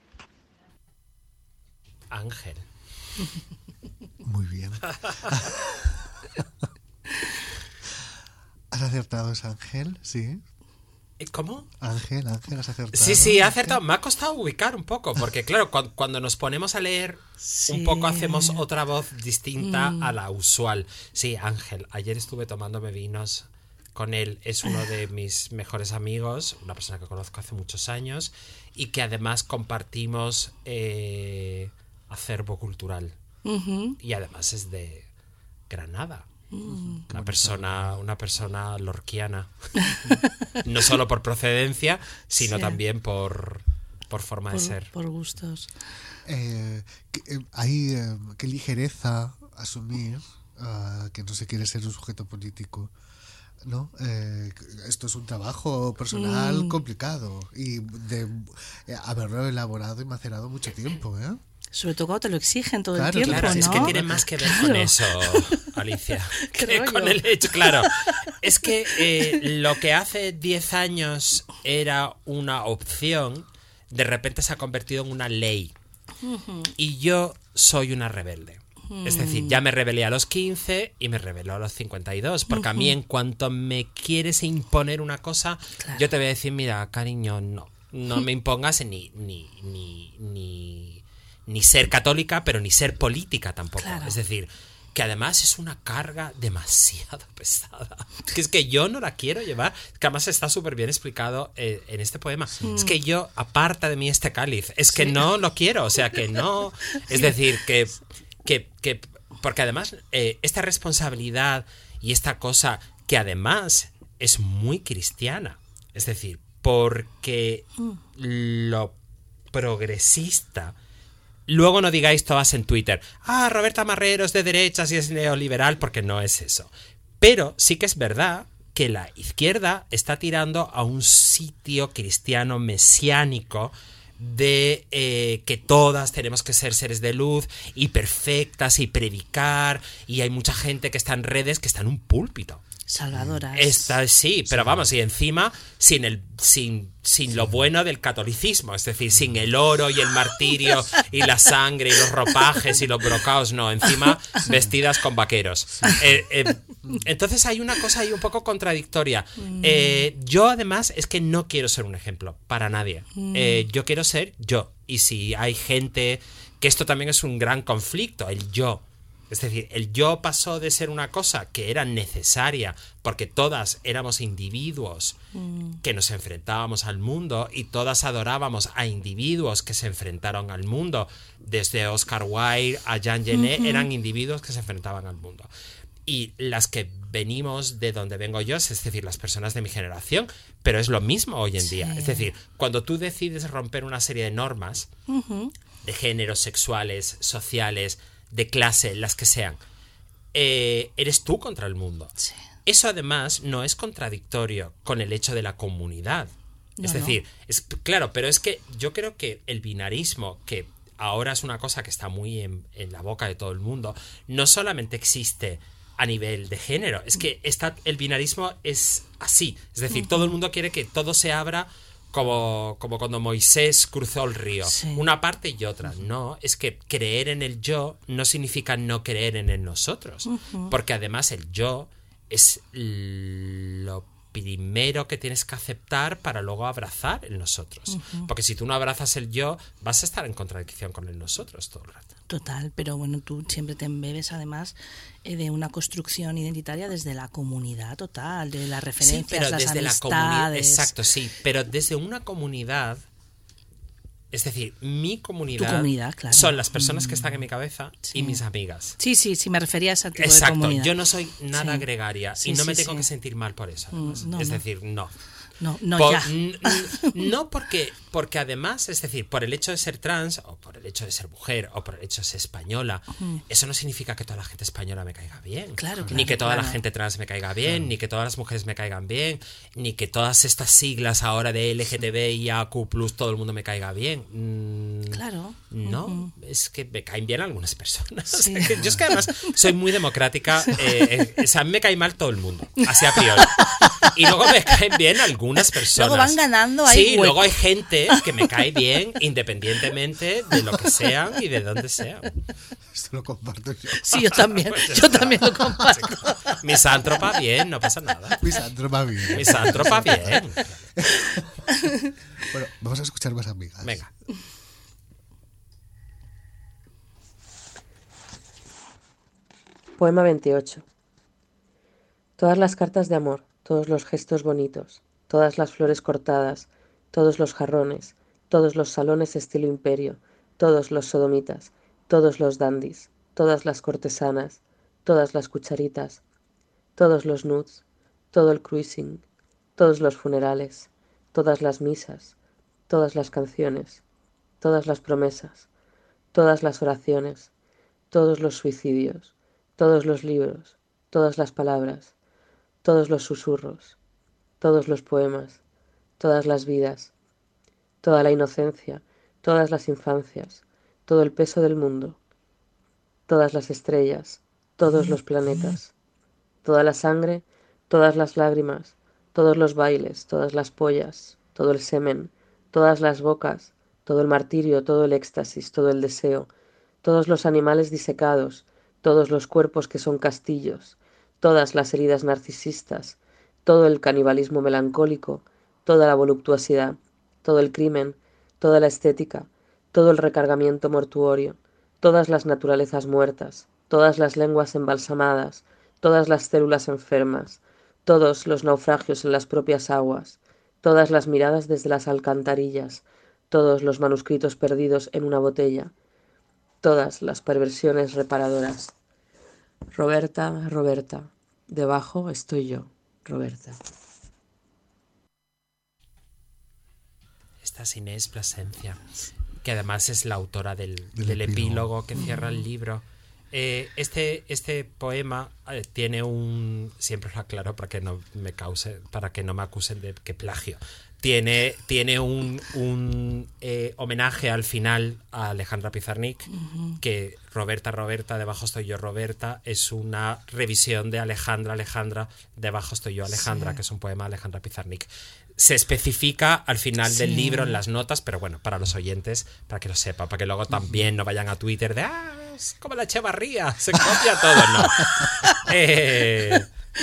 Ángel. Muy bien. ¿Has acertado, es Ángel? Sí. ¿Cómo? Ángel, Ángel, has acertado. Sí, sí, he acertado. Me ha costado ubicar un poco, porque claro, cuando, cuando nos ponemos a leer, sí. un poco hacemos otra voz distinta mm. a la usual. Sí, Ángel. Ayer estuve tomándome vinos con él. Es uno de mis mejores amigos, una persona que conozco hace muchos años y que además compartimos eh, acervo cultural. Uh-huh. Y además es de Granada. Uh-huh. Una persona, una persona lorquiana. No solo por procedencia, sino sí. también por, por forma por, de ser. Por gustos. Eh, hay eh, qué ligereza asumir uh, que no se quiere ser un sujeto político. ¿No? Eh, esto es un trabajo personal mm. complicado y de eh, haberlo elaborado y macerado mucho tiempo, ¿eh? Sobre todo cuando te lo exigen todo claro, el tiempo, claro, ¿no? Es que tiene más que ver claro. con eso, Alicia, que con el hecho, claro. Es que eh, lo que hace diez años era una opción, de repente se ha convertido en una ley. Uh-huh. Y yo soy una rebelde. Uh-huh. Es decir, ya me rebelé a los quince y me rebeló a los cincuenta y dos, porque uh-huh. a mí en cuanto me quieres imponer una cosa, claro. yo te voy a decir, mira, cariño, no, no me impongas ni... ni, ni, ni ni ser católica, pero ni ser política tampoco. Claro. Es decir, que además es una carga demasiado pesada. Que es que yo no la quiero llevar, que además está súper bien explicado eh, en este poema. Sí. Es que yo, aparta de mí este cáliz, es que sí. no lo quiero, o sea que no, es decir, que, que, que porque además eh, esta responsabilidad y esta cosa que además es muy cristiana, es decir, porque lo progresista. Luego no digáis todas en Twitter, ah, Roberta Marrero es de derechas y es neoliberal, porque no es eso. Pero sí que es verdad que la izquierda está tirando a un sitio cristiano mesiánico de eh, que todas tenemos que ser seres de luz y perfectas y predicar, y hay mucha gente que está en redes que está en un púlpito. Salvadoras. Esta, sí, pero vamos, y encima sin el sin, sin lo bueno del catolicismo, es decir, sin el oro y el martirio y la sangre y los ropajes y los brocaos, no, encima vestidas con vaqueros. Eh, eh, entonces hay una cosa ahí un poco contradictoria. Eh, yo además es que no quiero ser un ejemplo para nadie. Eh, yo quiero ser yo. Y si hay gente, que esto también es un gran conflicto, el yo. Es decir, el yo pasó de ser una cosa que era necesaria porque todas éramos individuos mm. que nos enfrentábamos al mundo y todas adorábamos a individuos que se enfrentaron al mundo. Desde Oscar Wilde a Jean Genet uh-huh. eran individuos que se enfrentaban al mundo. Y las que venimos de donde vengo yo, es decir, las personas de mi generación, pero es lo mismo hoy en sí. día. Es decir, cuando tú decides romper una serie de normas uh-huh. de géneros, sexuales, sociales, de clase, las que sean, eh, eres tú contra el mundo. Sí. Eso además no es contradictorio con el hecho de la comunidad. No, es decir, no. es claro, pero es que yo creo que el binarismo, que ahora es una cosa que está muy en, en la boca de todo el mundo, no solamente existe a nivel de género, es que está, el binarismo es así. Es decir, uh-huh. todo el mundo quiere que todo se abra Como, como cuando Moisés cruzó el río, sí. una parte y otra. No, es que creer en el yo no significa no creer en el nosotros, uh-huh. porque además el yo es lo primero que tienes que aceptar para luego abrazar el nosotros, uh-huh. porque si tú no abrazas el yo, vas a estar en contradicción con el nosotros todo el rato. Total, pero bueno, tú siempre te embebes además eh, de una construcción identitaria desde la comunidad total, de las referencias, sí, pero las desde amistades. La comunidad, exacto, sí, pero desde una comunidad, es decir, mi comunidad, tu comunidad, claro. son las personas que están en mi cabeza sí. y mis amigas. Sí, sí, sí, me refería a ese tipo exacto, de comunidad. Yo no soy nada sí. gregaria sí, y no sí, me tengo sí. que sentir mal por eso. Mm, no, es no. decir, no. No, no, por, ya. N- no porque, porque además, es decir, por el hecho de ser trans, o por el hecho de ser mujer, o por el hecho de ser española, uh-huh. eso no significa que toda la gente española me caiga bien. Claro, claro, ni que toda claro. la gente trans me caiga bien, claro. ni que todas las mujeres me caigan bien, ni que todas estas siglas ahora de L G T B I A Q plus, todo el mundo me caiga bien. Mm, claro. No, uh-huh. es que me caen bien algunas personas. Sí. O sea, que yo es que además soy muy democrática. Eh, eh, o sea, a mí me cae mal todo el mundo, así a priori. Y luego me caen bien algunas personas. Luego van ganando ahí. Sí, hueco. luego hay gente que me cae bien independientemente de lo que sean y de dónde sean. Esto lo comparto yo. Sí, yo también. Yo también lo comparto. Misántropa, bien, no pasa nada. Misántropa, bien. Misántropa, bien. Bueno, vamos a escuchar más amigas. Venga. Poema veintiocho. Todas las cartas de amor, todos los gestos bonitos, todas las flores cortadas, todos los jarrones, todos los salones estilo imperio, todos los sodomitas, todos los dandis, todas las cortesanas, todas las cucharitas, todos los nudes, todo el cruising, todos los funerales, todas las misas, todas las canciones, todas las promesas, todas las oraciones, todos los suicidios, todos los libros, todas las palabras, todos los susurros, todos los poemas, todas las vidas, toda la inocencia, todas las infancias, todo el peso del mundo, todas las estrellas, todos los planetas, toda la sangre, todas las lágrimas, todos los bailes, todas las pollas, todo el semen, todas las bocas, todo el martirio, todo el éxtasis, todo el deseo, todos los animales disecados, todos los cuerpos que son castillos, todas las heridas narcisistas, todo el canibalismo melancólico, toda la voluptuosidad, todo el crimen, toda la estética, todo el recargamiento mortuorio, todas las naturalezas muertas, todas las lenguas embalsamadas, todas las células enfermas, todos los naufragios en las propias aguas, todas las miradas desde las alcantarillas, todos los manuscritos perdidos en una botella, todas las perversiones reparadoras. Roberta, Roberta, debajo estoy yo, Roberta. Esta es Inés Plasencia, que además es la autora del, del, del epílogo. epílogo que cierra el libro. Eh, este, este poema eh, tiene un... Siempre lo aclaro para que no me cause, para que no me acusen de que plagio. Tiene, tiene un, un eh, homenaje al final a Alejandra Pizarnik, uh-huh. que Roberta, Roberta, debajo estoy yo, Roberta, es una revisión de Alejandra, Alejandra, debajo estoy yo, Alejandra, sí. que es un poema de Alejandra Pizarnik. Se especifica al final sí. del libro en las notas, pero bueno, para los oyentes, para que lo sepan, para que luego también no vayan a Twitter de ¡ah! Es como la Echevarría, se copia todo, no. Eh,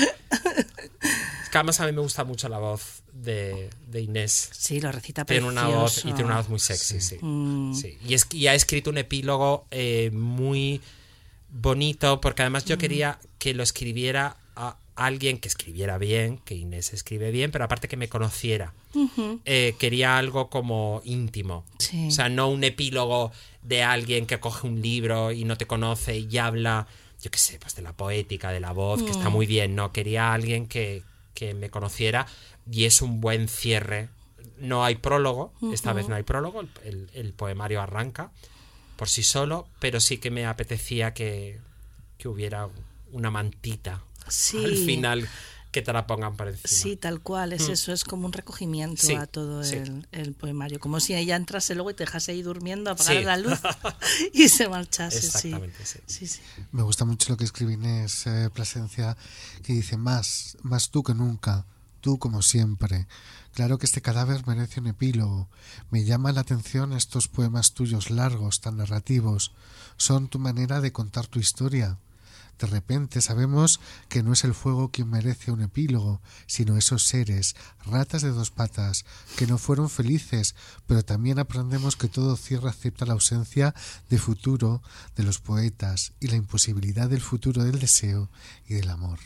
además a mí me gusta mucho la voz de, de Inés. Sí, lo recita tiene precioso. Una voz, y tiene una voz muy sexy, sí. sí. Mm. sí. Y, es, y ha escrito un epílogo eh, muy bonito, porque además yo mm. quería que lo escribiera a alguien que escribiera bien, que Inés escribe bien, pero aparte que me conociera. Uh-huh. Eh, quería algo como íntimo. Sí. O sea, no un epílogo de alguien que coge un libro y no te conoce y habla, yo qué sé, pues de la poética, de la voz, mm. que está muy bien. No, quería alguien que, que me conociera y es un buen cierre. No hay prólogo, uh-huh. esta vez no hay prólogo, el, el, el poemario arranca por sí solo, pero sí que me apetecía que, que hubiera una mantita sí. al final que te la pongan por encima. Sí, tal cual, es mm. eso, es como un recogimiento sí, a todo sí. el, el poemario, como si ella entrase luego y te dejase ahí durmiendo, apagar sí. la luz y se marchase. Exactamente, sí. Sí. Sí, sí. Me gusta mucho lo que escribe Inés eh, Plasencia, que dice, más, más tú que nunca, tú como siempre. Claro que este cadáver merece un epílogo. Me llaman la atención estos poemas tuyos largos, tan narrativos. Son tu manera de contar tu historia. De repente sabemos que no es el fuego quien merece un epílogo, sino esos seres, ratas de dos patas, que no fueron felices, pero también aprendemos que todo cierre acepta la ausencia de futuro de los poetas y la imposibilidad del futuro del deseo y del amor.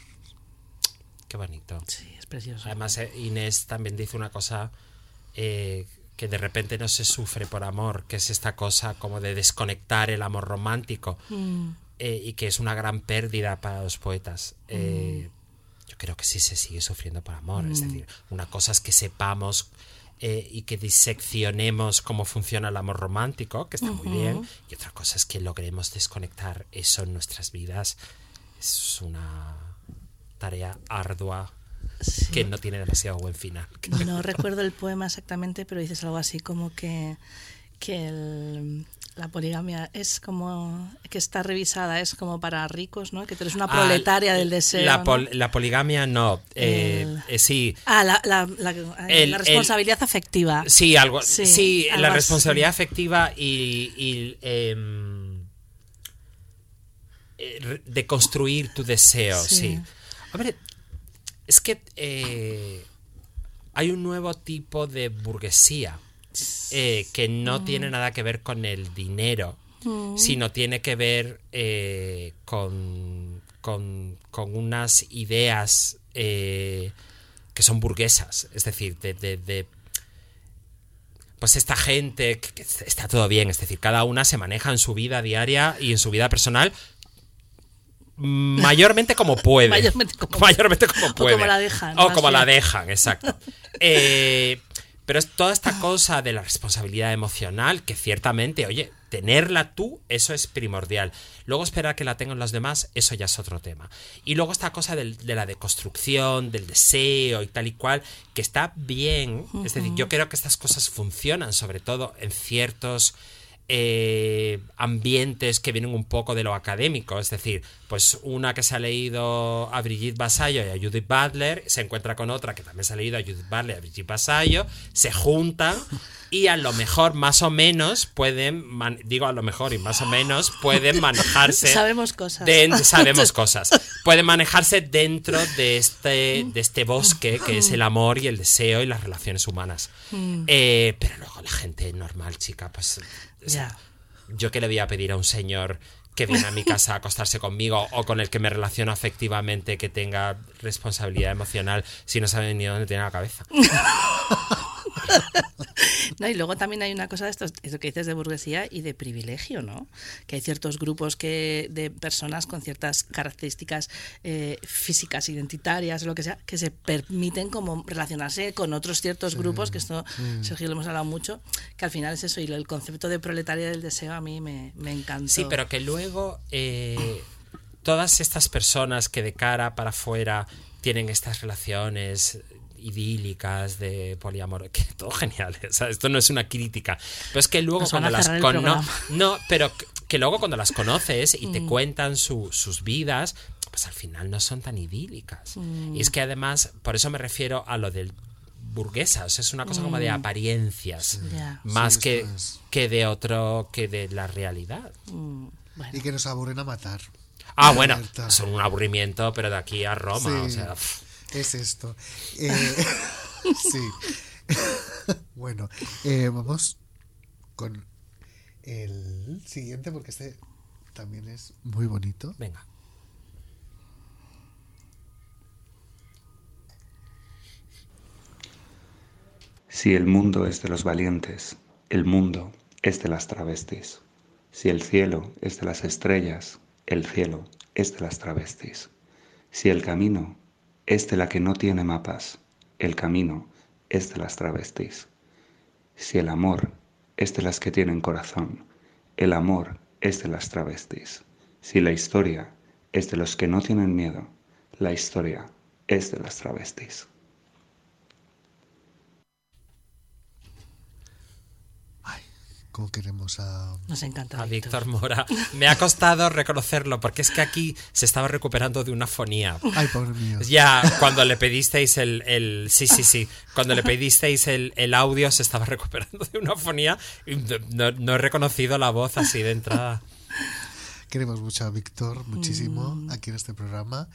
Qué bonito. Sí, es precioso. Además, eh, Inés también dice una cosa eh, que de repente no se sufre por amor, que es esta cosa como de desconectar el amor romántico. Mm. Eh, y que es una gran pérdida para los poetas. Eh, mm. Yo creo que sí se sigue sufriendo por amor. Mm. Es decir, una cosa es que sepamos eh, y que diseccionemos cómo funciona el amor romántico, que está uh-huh. muy bien, y otra cosa es que logremos desconectar eso en nuestras vidas. Es una tarea ardua sí. que no tiene demasiado buen final. No recuerdo el poema exactamente, pero dices algo así como que, que el... la poligamia es como que está revisada, es como para ricos, ¿no? Que tú eres una proletaria ah, del deseo. La, pol, ¿no? la poligamia no, eh, el, eh, sí. Ah, la, la, la, el, la responsabilidad el, afectiva. Sí, algo, sí, sí algo la así. responsabilidad afectiva y, y eh, de construir tu deseo, sí. sí. Hombre, es que eh, hay un nuevo tipo de burguesía. Eh, que no mm. tiene nada que ver con el dinero, mm. sino tiene que ver eh, con, con, con unas ideas eh, que son burguesas, es decir, de, de, de pues esta gente que, que está todo bien, es decir, cada una se maneja en su vida diaria y en su vida personal mayormente como puede, mayormente como, mayormente como puede, o como la dejan, o como la dejan, exacto. eh, Pero es toda esta cosa de la responsabilidad emocional que ciertamente, oye, tenerla tú, eso es primordial. Luego esperar que la tengan los demás, eso ya es otro tema. Y luego esta cosa del, de la deconstrucción, del deseo y tal y cual, que está bien. Uh-huh. Es decir, yo creo que estas cosas funcionan, sobre todo en ciertos eh, ambientes que vienen un poco de lo académico. Es decir, pues una que se ha leído a Brigitte Vasallo y a Judith Butler se encuentra con otra que también se ha leído a Judith Butler y a Brigitte Vasallo, se juntan y a lo mejor más o menos pueden, man, digo a lo mejor y más o menos pueden manejarse. Sabemos cosas. De, sabemos cosas. Pueden manejarse dentro de este, de este bosque que es el amor y el deseo y las relaciones humanas. Eh, pero luego la gente normal, chica, pues... O sea, yo que le voy a pedir a un señor que viene a mi casa a acostarse conmigo o con el que me relaciono afectivamente que tenga responsabilidad emocional si no sabe ni dónde tiene la cabeza. No, y luego también hay una cosa de esto, eso que dices de burguesía y de privilegio, ¿no? Que hay ciertos grupos que de personas con ciertas características eh, físicas, identitarias, lo que sea, que se permiten como relacionarse con otros ciertos sí, grupos, que esto, sí. Sergio, lo hemos hablado mucho, que al final es eso, y el concepto de proletaria del deseo a mí me, me encantó. Sí, pero que luego eh, todas estas personas que de cara para afuera tienen estas relaciones idílicas de poliamor, que todo genial, o sea, esto no es una crítica, pero es que luego Nos cuando las conoces no, no, pero que, que luego cuando las conoces y te mm. cuentan su, sus vidas, pues al final no son tan idílicas. Mm. Y es que además, por eso me refiero a lo del burguesa, o sea, es una cosa mm. como de apariencias, sí. yeah. más sí, que, es. que de otro, que de la realidad. Mm. Bueno. Y que nos aburren a matar. Ah, bueno, son un aburrimiento, pero de aquí a Roma, sí. o sea... Pff. Es esto. Eh, sí. Bueno, eh, vamos con el siguiente porque este también es muy bonito. Venga. Si el mundo es de los valientes, el mundo es de las travestis. Si el cielo es de las estrellas, el cielo es de las travestis. Si el camino es de la que no tiene mapas, el camino es de las travestis. Si el amor es de las que tienen corazón, el amor es de las travestis. Si la historia es de los que no tienen miedo, la historia es de las travestis. Cómo queremos a... Nos encanta a Víctor Mora. Me ha costado reconocerlo porque es que aquí se estaba recuperando de una fonía. Ay, pobre mío. Ya, cuando le pedisteis el... el sí, sí, sí. Cuando le pedisteis el, el audio se estaba recuperando de una fonía y no, no he reconocido la voz así de entrada. Queremos mucho a Víctor, muchísimo, mm. aquí en este programa.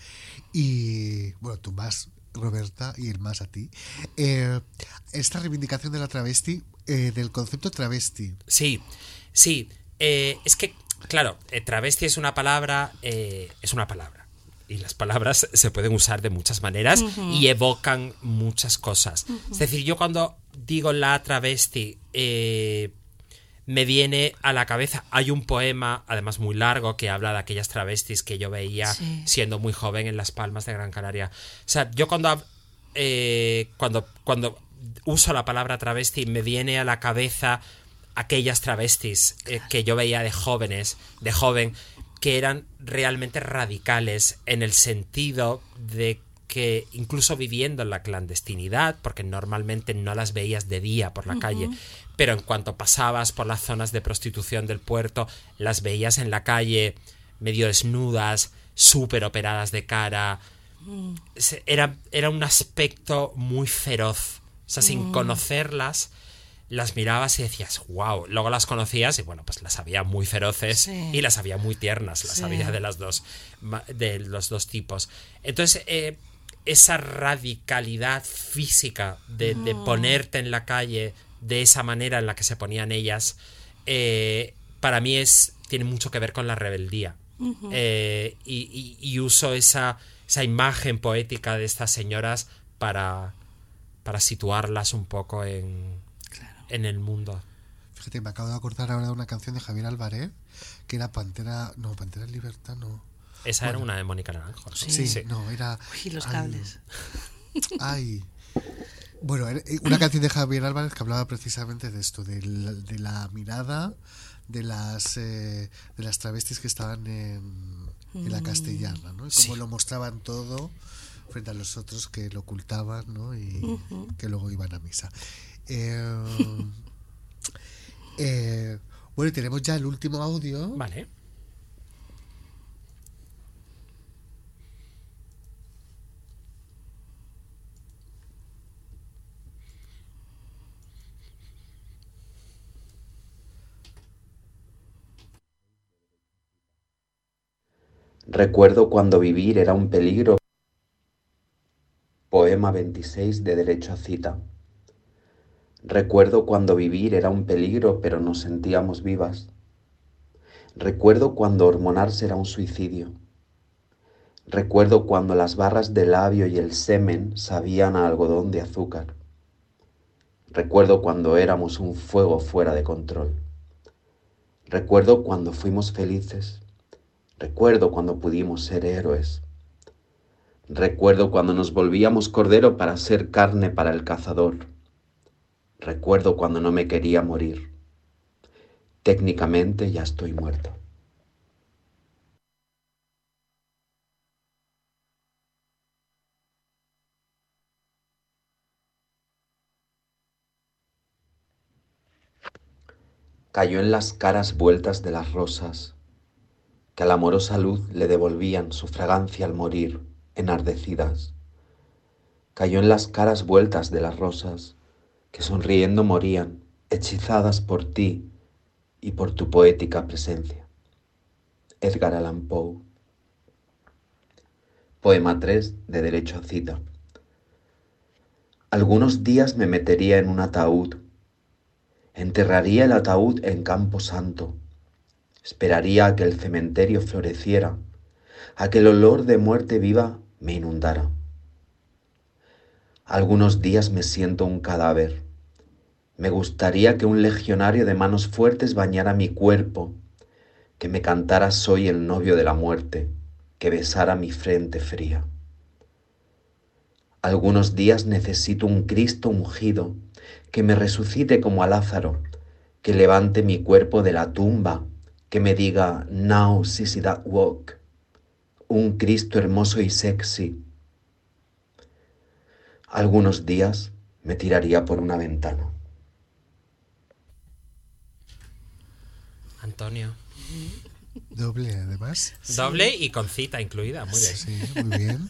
Y, bueno, tú más, Roberta, y el más a ti. Eh, esta reivindicación de la travesti... Eh, del concepto travesti. Sí, sí. Eh, es que, claro, eh, travesti es una palabra, eh, es una palabra. Y las palabras se pueden usar de muchas maneras uh-huh. y evocan muchas cosas. Uh-huh. Es decir, yo cuando digo la travesti, eh, me viene a la cabeza, hay un poema, además muy largo, que habla de aquellas travestis que yo veía sí. siendo muy joven en Las Palmas de Gran Canaria. O sea, yo cuando... Eh, cuando, cuando uso la palabra travesti me viene a la cabeza aquellas travestis eh, que yo veía de jóvenes, de joven, que eran realmente radicales en el sentido de que incluso viviendo en la clandestinidad, porque normalmente no las veías de día por la uh-huh. calle, pero en cuanto pasabas por las zonas de prostitución del puerto, las veías en la calle medio desnudas, súper operadas de cara. Uh-huh. Era, era un aspecto muy feroz. O sea, sin conocerlas, las mirabas y decías, wow. Luego las conocías y bueno, pues las había muy feroces sí. y las había muy tiernas, las sí. había de las dos, de los dos tipos. Entonces, eh, esa radicalidad física de, de ponerte en la calle de esa manera en la que se ponían ellas, eh, para mí es tiene mucho que ver con la rebeldía. Uh-huh. Eh, y, y, y uso esa, esa imagen poética de estas señoras para... para situarlas un poco en, claro. en el mundo. Fíjate, me acabo de acordar ahora de una canción de Javier Álvarez, que era Pantera... No, Pantera en Libertad, no. Esa bueno, era una de Mónica Naranjo. ¿No? Sí, sí, sí, no, era... Uy, los cables. Ay... Bueno, una canción de Javier Álvarez que hablaba precisamente de esto, de la, de la mirada de las eh, de las travestis que estaban en, en la Castellana, ¿no? Y cómo sí. lo mostraban todo frente a los otros que lo ocultaban, ¿no? Y uh-huh. que luego iban a misa. Eh, eh, bueno, y tenemos ya el último audio. Vale. Recuerdo cuando vivir era un peligro. Poema veintiséis de Derecho a Cita. Recuerdo cuando vivir era un peligro, pero nos sentíamos vivas. Recuerdo cuando hormonarse era un suicidio. Recuerdo cuando las barras de labio y el semen sabían a algodón de azúcar. Recuerdo cuando éramos un fuego fuera de control. Recuerdo cuando fuimos felices. Recuerdo cuando pudimos ser héroes. Recuerdo cuando nos volvíamos cordero para ser carne para el cazador. Recuerdo cuando no me quería morir. Técnicamente ya estoy muerto. Cayó en las caras vueltas de las rosas, que a la amorosa luz le devolvían su fragancia al morir, enardecidas. Cayó en las caras vueltas de las rosas, que sonriendo morían, hechizadas por ti y por tu poética presencia. Edgar Allan Poe. Poema tres de derecho a cita. Algunos días me metería en un ataúd. Enterraría el ataúd en campo santo. Esperaría a que el cementerio floreciera, a que el olor de muerte viva me inundara. Algunos días me siento un cadáver. Me gustaría que un legionario de manos fuertes bañara mi cuerpo, que me cantara soy el novio de la muerte, que besara mi frente fría. Algunos días necesito un Cristo ungido, que me resucite como a Lázaro, que levante mi cuerpo de la tumba, que me diga, now sissy that walk, un Cristo hermoso y sexy. Algunos días me tiraría por una ventana. Antonio. Doble, además. Doble sí. Y con cita incluida, muy bien. Sí, muy bien.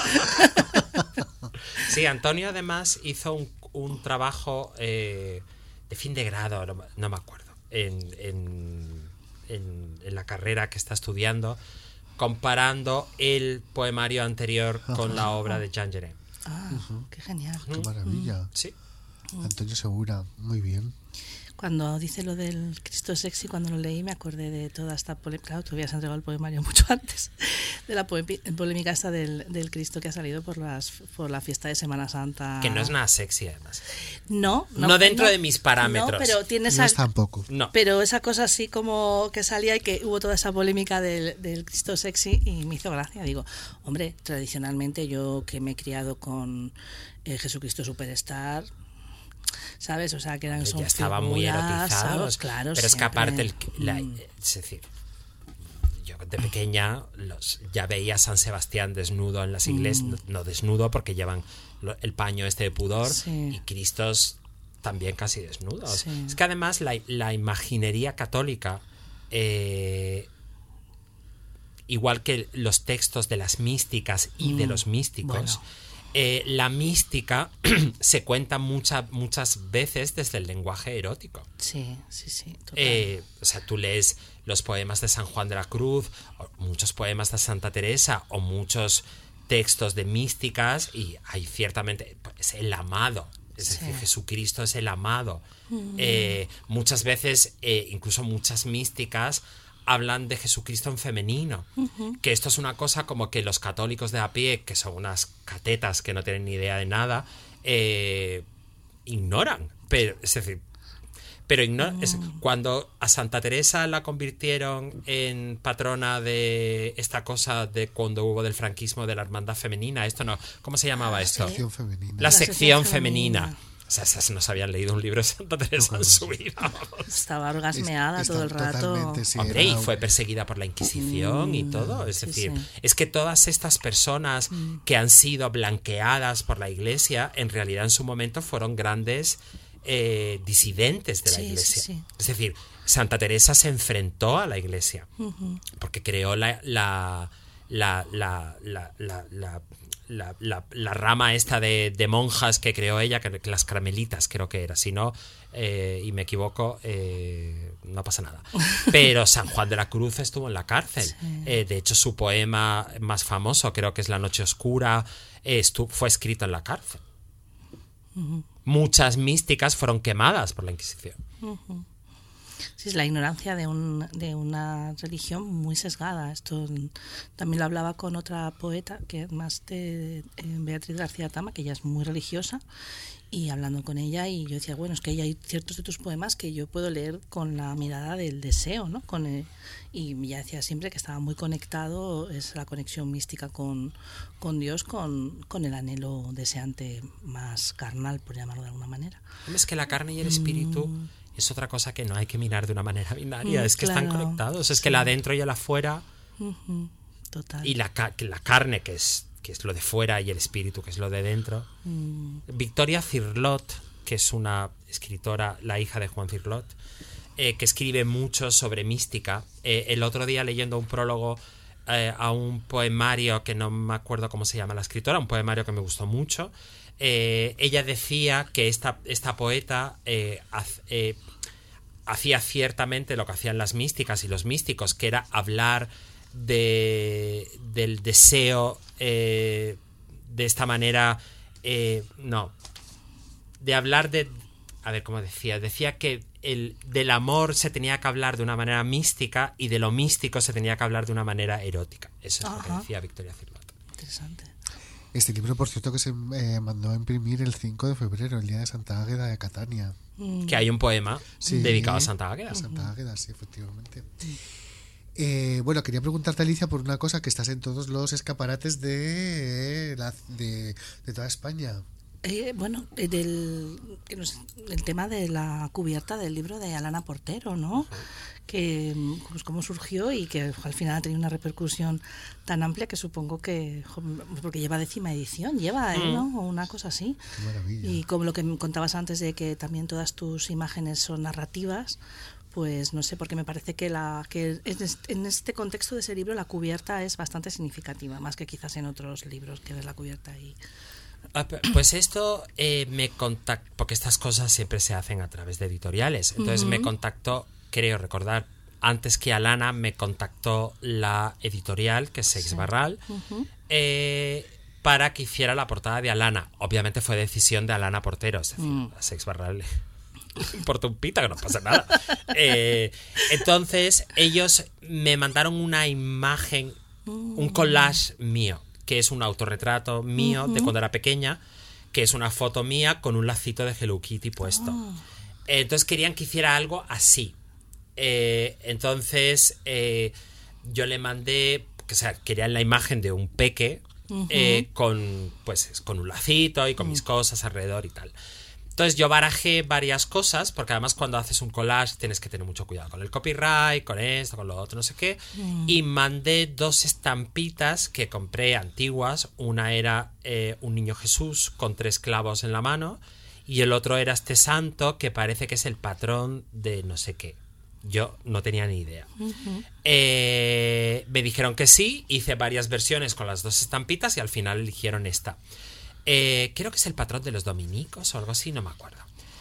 Sí, Antonio además hizo un, un trabajo eh, de fin de grado, no, no me acuerdo, en, en, en, en la carrera que está estudiando, comparando el poemario anterior Ajá. con la obra de Jean Genet. Ah, uh-huh. Qué genial. Qué maravilla. Mm. Sí. Antonio Segura, muy bien. Cuando dice lo del Cristo sexy, cuando lo leí me acordé de toda esta polémica. Claro, tú habías entregado el poemario mucho antes de la polémica esta del, del Cristo que ha salido por las por la fiesta de Semana Santa. Que no es nada sexy, además. No, no, no dentro no, de mis parámetros. No, pero tiene esa, no es tampoco. No. Pero esa cosa así como que salía y que hubo toda esa polémica del, del Cristo sexy y me hizo gracia. Digo, hombre, tradicionalmente yo que me he criado con eh, Jesucristo Superstar, ¿sabes? O sea, que eran ya estaban muy erotizados, claro, pero es que aparte el, la, mm. es decir, yo de pequeña los, ya veía a San Sebastián desnudo en las iglesias, mm. no, no desnudo porque llevan el paño este de pudor, sí. y Cristos también casi desnudos. Sí. Es que además la, la imaginería católica, eh, igual que los textos de las místicas y mm. de los místicos, bueno. Eh, la mística se cuenta mucha, muchas veces desde el lenguaje erótico. Sí, sí, sí. Total. Eh, o sea, tú lees los poemas de San Juan de la Cruz, o muchos poemas de Santa Teresa, o muchos textos de místicas, y hay ciertamente, es el amado. Es sí. decir, Jesucristo es el amado. Mm. Eh, muchas veces, eh, incluso muchas místicas hablan de Jesucristo en femenino, uh-huh. que esto es una cosa como que los católicos de a pie, que son unas catetas que no tienen ni idea de nada, eh, ignoran. Pero, es decir, pero ignor- uh-huh. es, cuando a Santa Teresa la convirtieron en patrona de esta cosa de cuando hubo del franquismo, de la hermandad femenina, esto no, ¿cómo se llamaba esto? La sección femenina. La, la sección femenina. femenina. O sea, esas no se habían leído un libro de Santa Teresa en su vida. Estaba orgasmeada es, todo el rato. Sí, Hombre, y fue perseguida por la Inquisición mm, y todo. Es sí, decir, sí. es que todas estas personas mm. que han sido blanqueadas por la Iglesia, en realidad en su momento fueron grandes eh, disidentes de la sí, Iglesia. Sí, sí. Es decir, Santa Teresa se enfrentó a la Iglesia uh-huh. porque creó la la la la la, la, la La, la, la rama esta de, de monjas que creó ella, que, que las carmelitas creo que era, si no, eh, y me equivoco, eh, no pasa nada. Pero San Juan de la Cruz estuvo en la cárcel. Sí. Eh, de hecho, su poema más famoso, creo que es La Noche Oscura, eh, estu- fue escrito en la cárcel. Uh-huh. Muchas místicas fueron quemadas por la Inquisición. Uh-huh. Sí, es la ignorancia de, un, de una religión muy sesgada. Esto también lo hablaba con otra poeta, que es más de, de Beatriz García Tama, que ella es muy religiosa, y hablando con ella, y yo decía, bueno, es que hay ciertos de tus poemas que yo puedo leer con la mirada del deseo, ¿no? Con el, y ella decía siempre que estaba muy conectado, es la conexión mística con, con Dios, con, con el anhelo deseante más carnal, por llamarlo de alguna manera. Es que la carne y el espíritu mm. es otra cosa que no hay que mirar de una manera binaria, mm, es que claro. están conectados, es sí. que el adentro y el afuera, uh-huh. Total. Y la, la carne, que es que es lo de fuera, y el espíritu, que es lo de dentro. Mm. Victoria Cirlot, que es una escritora, la hija de Juan Cirlot, eh, que escribe mucho sobre mística. Eh, el otro día, leyendo un prólogo eh, a un poemario, que no me acuerdo cómo se llama la escritora, un poemario que me gustó mucho, eh, ella decía que esta, esta poeta eh, haz, eh, hacía ciertamente lo que hacían las místicas y los místicos, que era hablar de del deseo eh, de esta manera eh, no de hablar de a ver cómo decía decía que el del amor se tenía que hablar de una manera mística y de lo místico se tenía que hablar de una manera erótica. Eso es Ajá. lo que decía Victoria Cirlot. Interesante. Este libro, por cierto, que se eh, mandó a imprimir el cinco de febrero, el día de Santa Águeda de Catania, mm. que hay un poema sí, dedicado a Santa Águeda. A Santa Águeda, sí, efectivamente. Mm. Eh, bueno, quería preguntarte, Alicia, por una cosa, que estás en todos los escaparates de, la, de, de toda España. Eh, bueno, del el tema de la cubierta del libro de Alana Portero, ¿no? Que pues, cómo surgió y que al final ha tenido una repercusión tan amplia que supongo que porque lleva décima edición, lleva, ¿eh? ¿no? O una cosa así. Qué maravilla. Y como lo que me contabas antes de que también todas tus imágenes son narrativas, pues no sé, porque me parece que la que en este contexto de ese libro la cubierta es bastante significativa, más que quizás en otros libros que ves la cubierta y pues esto eh, me contactó, porque estas cosas siempre se hacen a través de editoriales. Entonces uh-huh. me contactó, creo recordar, antes que Alana me contactó la editorial, que es Seix Barral, sí. uh-huh. eh, para que hiciera la portada de Alana. Obviamente fue decisión de Alana Portero, es decir, uh-huh. a Seix Barral le importa un pita, que no pasa nada. eh, entonces ellos me mandaron una imagen, un collage mío, que es un autorretrato mío uh-huh. de cuando era pequeña, que es una foto mía con un lacito de Hello Kitty puesto. Oh. Entonces querían que hiciera algo así. Eh, entonces eh, yo le mandé, o sea, querían la imagen de un peque uh-huh. eh, con, pues, con un lacito y con uh-huh. mis cosas alrededor y tal. Entonces yo barajé varias cosas, porque además cuando haces un collage tienes que tener mucho cuidado con el copyright, con esto, con lo otro, no sé qué. Mm. Y mandé dos estampitas que compré antiguas. Una era eh, un niño Jesús con tres clavos en la mano, y el otro era este santo que parece que es el patrón de no sé qué. Yo no tenía ni idea. Uh-huh. Eh, me dijeron que sí, hice varias versiones con las dos estampitas y al final eligieron esta. Eh, creo que es el patrón de los dominicos o algo así, no me acuerdo.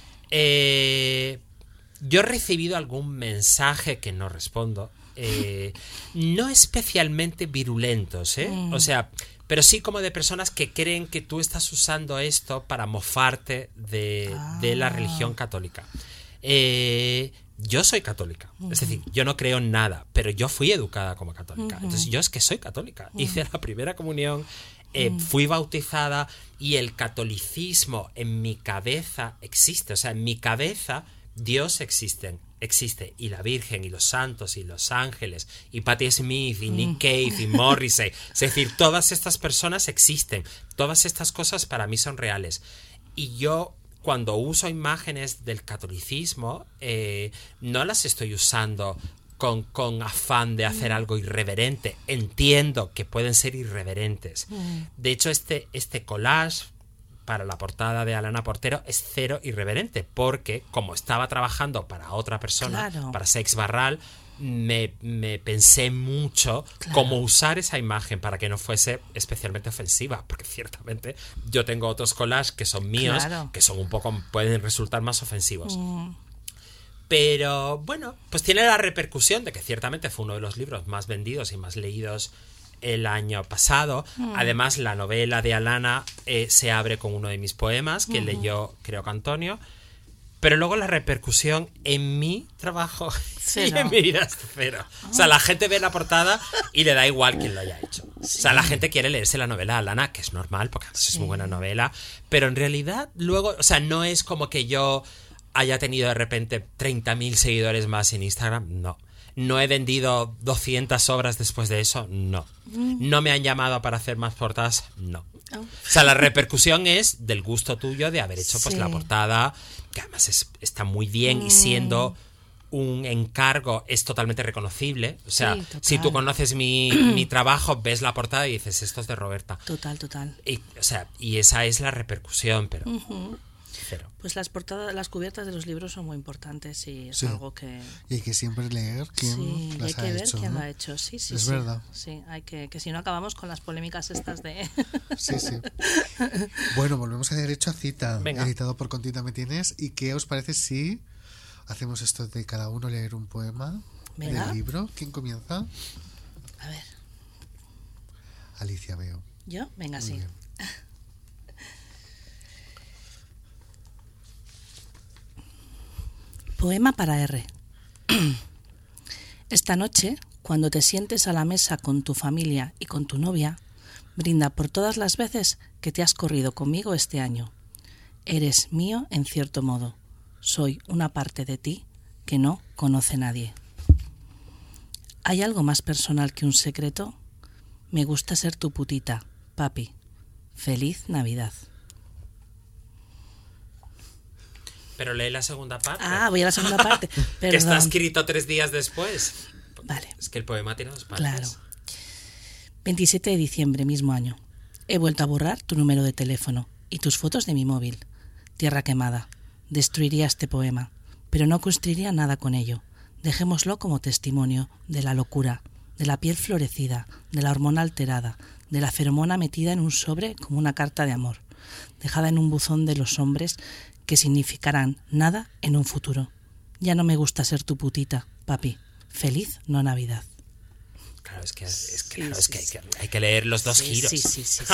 Eh, yo he recibido algún mensaje que no respondo, eh, no especialmente virulentos, ¿eh? Mm. O sea, pero sí como de personas que creen que tú estás usando esto para mofarte de, ah. de la religión católica. Eh, yo soy católica, uh-huh. es decir, yo no creo en nada, pero yo fui educada como católica. Uh-huh. Entonces yo es que soy católica. Uh-huh. Hice la primera comunión. Eh, mm. Fui bautizada, y el catolicismo en mi cabeza existe. O sea, en mi cabeza Dios existe, existe y la Virgen y los santos y los ángeles y Patti Smith y Nick mm. Cave y Morrissey. Es decir, todas estas personas existen. Todas estas cosas para mí son reales. Y yo, cuando uso imágenes del catolicismo, eh, no las estoy usando Con, con afán de hacer algo irreverente. Entiendo que pueden ser irreverentes. De hecho, este, este collage para la portada de Alana Portero es cero irreverente, porque como estaba trabajando para otra persona, claro. para Seix Barral, me, me pensé mucho claro. cómo usar esa imagen para que no fuese especialmente ofensiva, porque ciertamente yo tengo otros collages que son míos, claro. que son un poco, pueden resultar más ofensivos. Mm. Pero bueno, pues tiene la repercusión de que ciertamente fue uno de los libros más vendidos y más leídos el año pasado. Mm. Además, la novela de Alana eh, se abre con uno de mis poemas que mm. leyó, creo que Antonio. Pero luego la repercusión en mi trabajo Cero. y en mi vida es cero. O sea, la gente ve la portada y le da igual quién lo haya hecho. O sea, la gente quiere leerse la novela de Alana, que es normal, porque además es muy buena novela. Pero en realidad, luego, o sea, no es como que yo haya tenido de repente treinta mil seguidores más en Instagram, no. No he vendido doscientas obras después de eso, no. No me han llamado para hacer más portadas, no. Oh. O sea, la repercusión es del gusto tuyo de haber hecho pues Sí. la portada, que además es, está muy bien y siendo un encargo es totalmente reconocible. O sea, Sí, total. si tú conoces mi, mi trabajo, ves la portada y dices, esto es de Roberta. Total, total. Y, o sea, y esa es la repercusión, pero Ujú. cero. Pues las portadas, las cubiertas de los libros son muy importantes y es Sí. algo que... Y hay que siempre leer quién Sí, y las hay que ha ver hecho. quién ¿no? lo ha hecho. Sí, sí, Es sí. verdad. Sí, hay que, que si no acabamos con las polémicas estas de... Sí, sí. Bueno, volvemos a Derecho a Cita, Venga. editado por Contina Me Tienes. ¿Y qué os parece si hacemos esto de cada uno leer un poema Venga. del libro? ¿Quién comienza? A ver, Alicia, veo. ¿yo? Venga, Muy sí. bien. Poema para R. Esta noche, cuando te sientes a la mesa con tu familia y con tu novia, brinda por todas las veces que te has corrido conmigo este año. Eres mío en cierto modo. Soy una parte de ti que no conoce nadie. ¿Hay algo más personal que un secreto? Me gusta ser tu putita, papi. Feliz Navidad. Pero lee la segunda parte. Ah, voy a la segunda parte. que está Perdón. escrito tres días después. Vale. Es que el poema tiene dos partes. Claro. veintisiete de diciembre, mismo año. He vuelto a borrar tu número de teléfono y tus fotos de mi móvil. Tierra quemada. Destruiría este poema, pero no construiría nada con ello. Dejémoslo como testimonio de la locura, de la piel florecida, de la hormona alterada, de la feromona metida en un sobre como una carta de amor, dejada en un buzón de los hombres que significarán nada en un futuro. Ya no me gusta ser tu putita, papi. Feliz no Navidad. Claro, es que, es que, Sí, claro, es sí, que hay, sí. que hay que leer los dos Sí, giros. sí, sí, sí,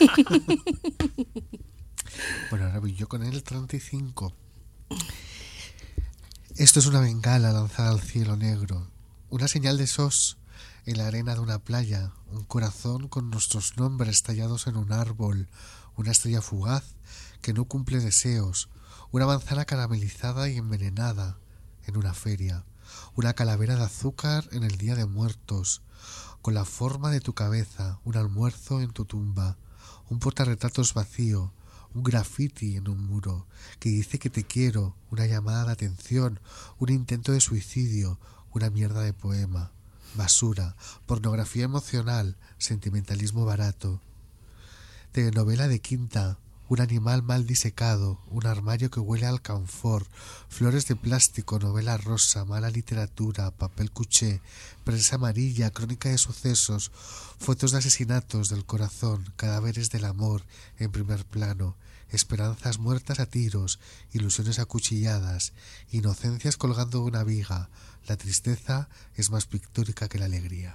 sí. Bueno, ahora voy yo con el treinta y cinco. Esto es una bengala lanzada al cielo negro, una señal de sos en la arena de una playa, un corazón con nuestros nombres tallados en un árbol, una estrella fugaz que no cumple deseos, una manzana caramelizada y envenenada en una feria, una calavera de azúcar en el Día de Muertos, con la forma de tu cabeza, un almuerzo en tu tumba, un portarretratos vacío, un graffiti en un muro que dice que te quiero, una llamada de atención, un intento de suicidio, una mierda de poema, basura, pornografía emocional, sentimentalismo barato, telenovela de quinta, un animal mal disecado, un armario que huele a alcanfor, flores de plástico, novela rosa, mala literatura, papel cuché, prensa amarilla, crónica de sucesos, fotos de asesinatos del corazón, cadáveres del amor en primer plano, esperanzas muertas a tiros, ilusiones acuchilladas, inocencias colgando de una viga. La tristeza es más pictórica que la alegría.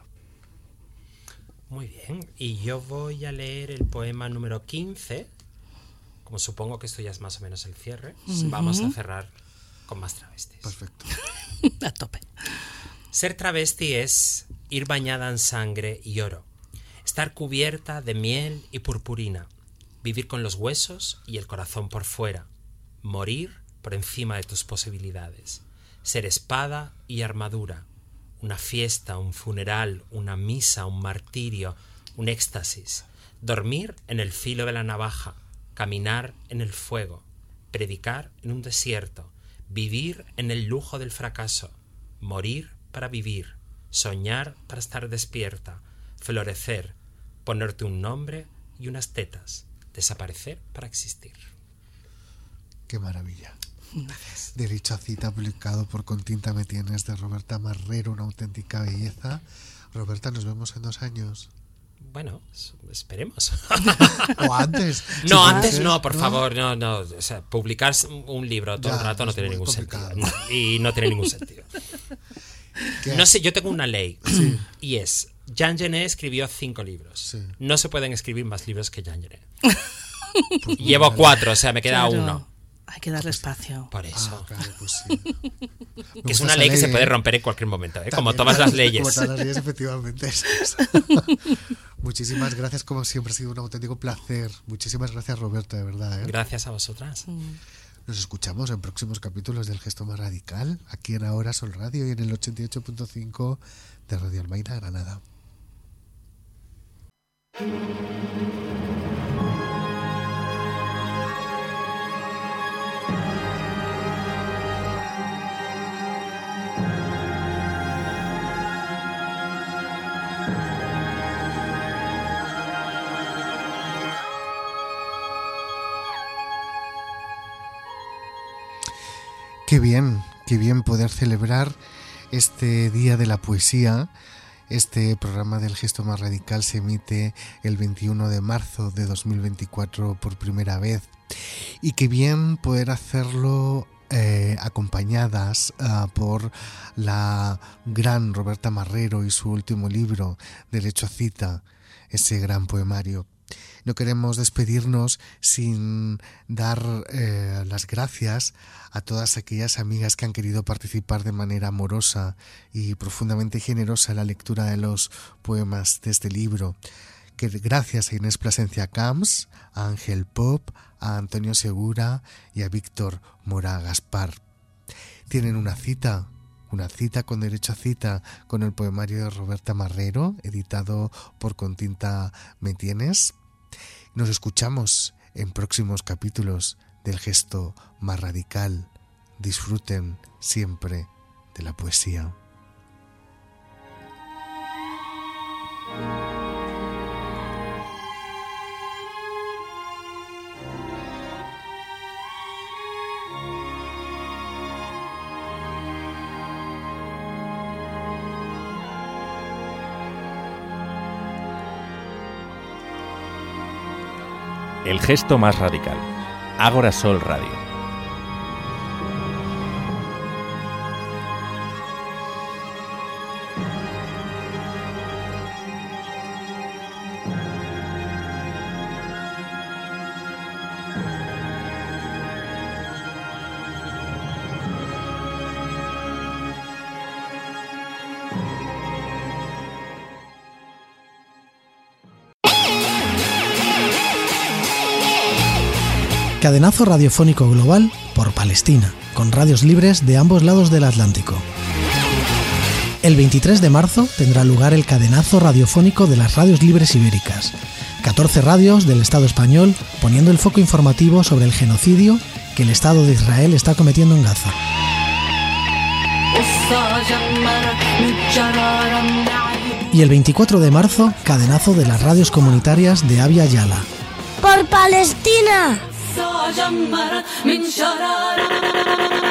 Muy bien. Y yo voy a leer el poema número quince. Como supongo que esto ya es más o menos el cierre, Ujú. vamos a cerrar con más travestis. Perfecto. A tope. Ser travesti es ir bañada en sangre y oro, estar cubierta de miel y purpurina, vivir con los huesos y el corazón por fuera, morir por encima de tus posibilidades, ser espada y armadura, una fiesta, un funeral, una misa, un martirio, un éxtasis, dormir en el filo de la navaja, caminar en el fuego, predicar en un desierto, vivir en el lujo del fracaso, morir para vivir, soñar para estar despierta, florecer, ponerte un nombre y unas tetas, desaparecer para existir. Qué maravilla. Derecho a Cita, publicado por Con Tinta Me Tienes, de Roberta Marrero, una auténtica belleza. Roberta, nos vemos en dos años. Bueno, esperemos. O antes. No, si puede antes ser, no, por favor, no, no. O sea, publicar un libro todo Ya, el rato no es tiene muy ningún complicado. sentido. No, y no tiene ningún sentido. ¿Qué? No sé, yo tengo una ley. Y es, Jean Genet escribió cinco libros. Sí. No se pueden escribir más libros que Jean Genet. Llevo cuatro, o sea, me queda Claro. uno. Ay, Hay que darle espacio. Por eso. Ah, claro, pues sí. Que es una ley que se puede romper en cualquier momento, ¿eh? Como todas las leyes. Como todas las leyes, efectivamente. Eso es. Muchísimas gracias, como siempre, ha sido un auténtico placer. Muchísimas gracias, Roberta, de verdad. ¿eh? Gracias a vosotras. Nos escuchamos en próximos capítulos del Gesto Más Radical, aquí en Ahora Sol Radio y en el ochenta y ocho punto cinco de Radio Almeida, Granada. Qué bien, qué bien poder celebrar este Día de la Poesía. Este programa del Gesto Más Radical se emite el veintiuno de marzo de dos mil veinticuatro por primera vez. Y qué bien poder hacerlo eh, acompañadas uh, por la gran Roberta Marrero y su último libro, Derecho a Cita, ese gran poemario. No queremos despedirnos sin dar eh, las gracias a todas aquellas amigas que han querido participar de manera amorosa y profundamente generosa en la lectura de los poemas de este libro. Que gracias a Inés Plasencia Camps, a Ángel Pop, a Antonio Segura y a Víctor Mora Gaspar. Tienen una cita, una cita con derecho a cita con el poemario de Roberta Marrero, editado por Continta Me Tienes. Nos escuchamos en próximos capítulos del Gesto Más Radical. Disfruten siempre de la poesía. El Gesto Más Radical. Ágora Sol Radio. Cadenazo radiofónico global por Palestina, con radios libres de ambos lados del Atlántico. El veintitrés de marzo tendrá lugar el cadenazo radiofónico de las radios libres ibéricas, catorce radios del Estado español poniendo el foco informativo sobre el genocidio que el Estado de Israel está cometiendo en Gaza. Y el veinticuatro de marzo, cadenazo de las radios comunitarias de Abya Yala. ¡Por Palestina! جمرت من شرارة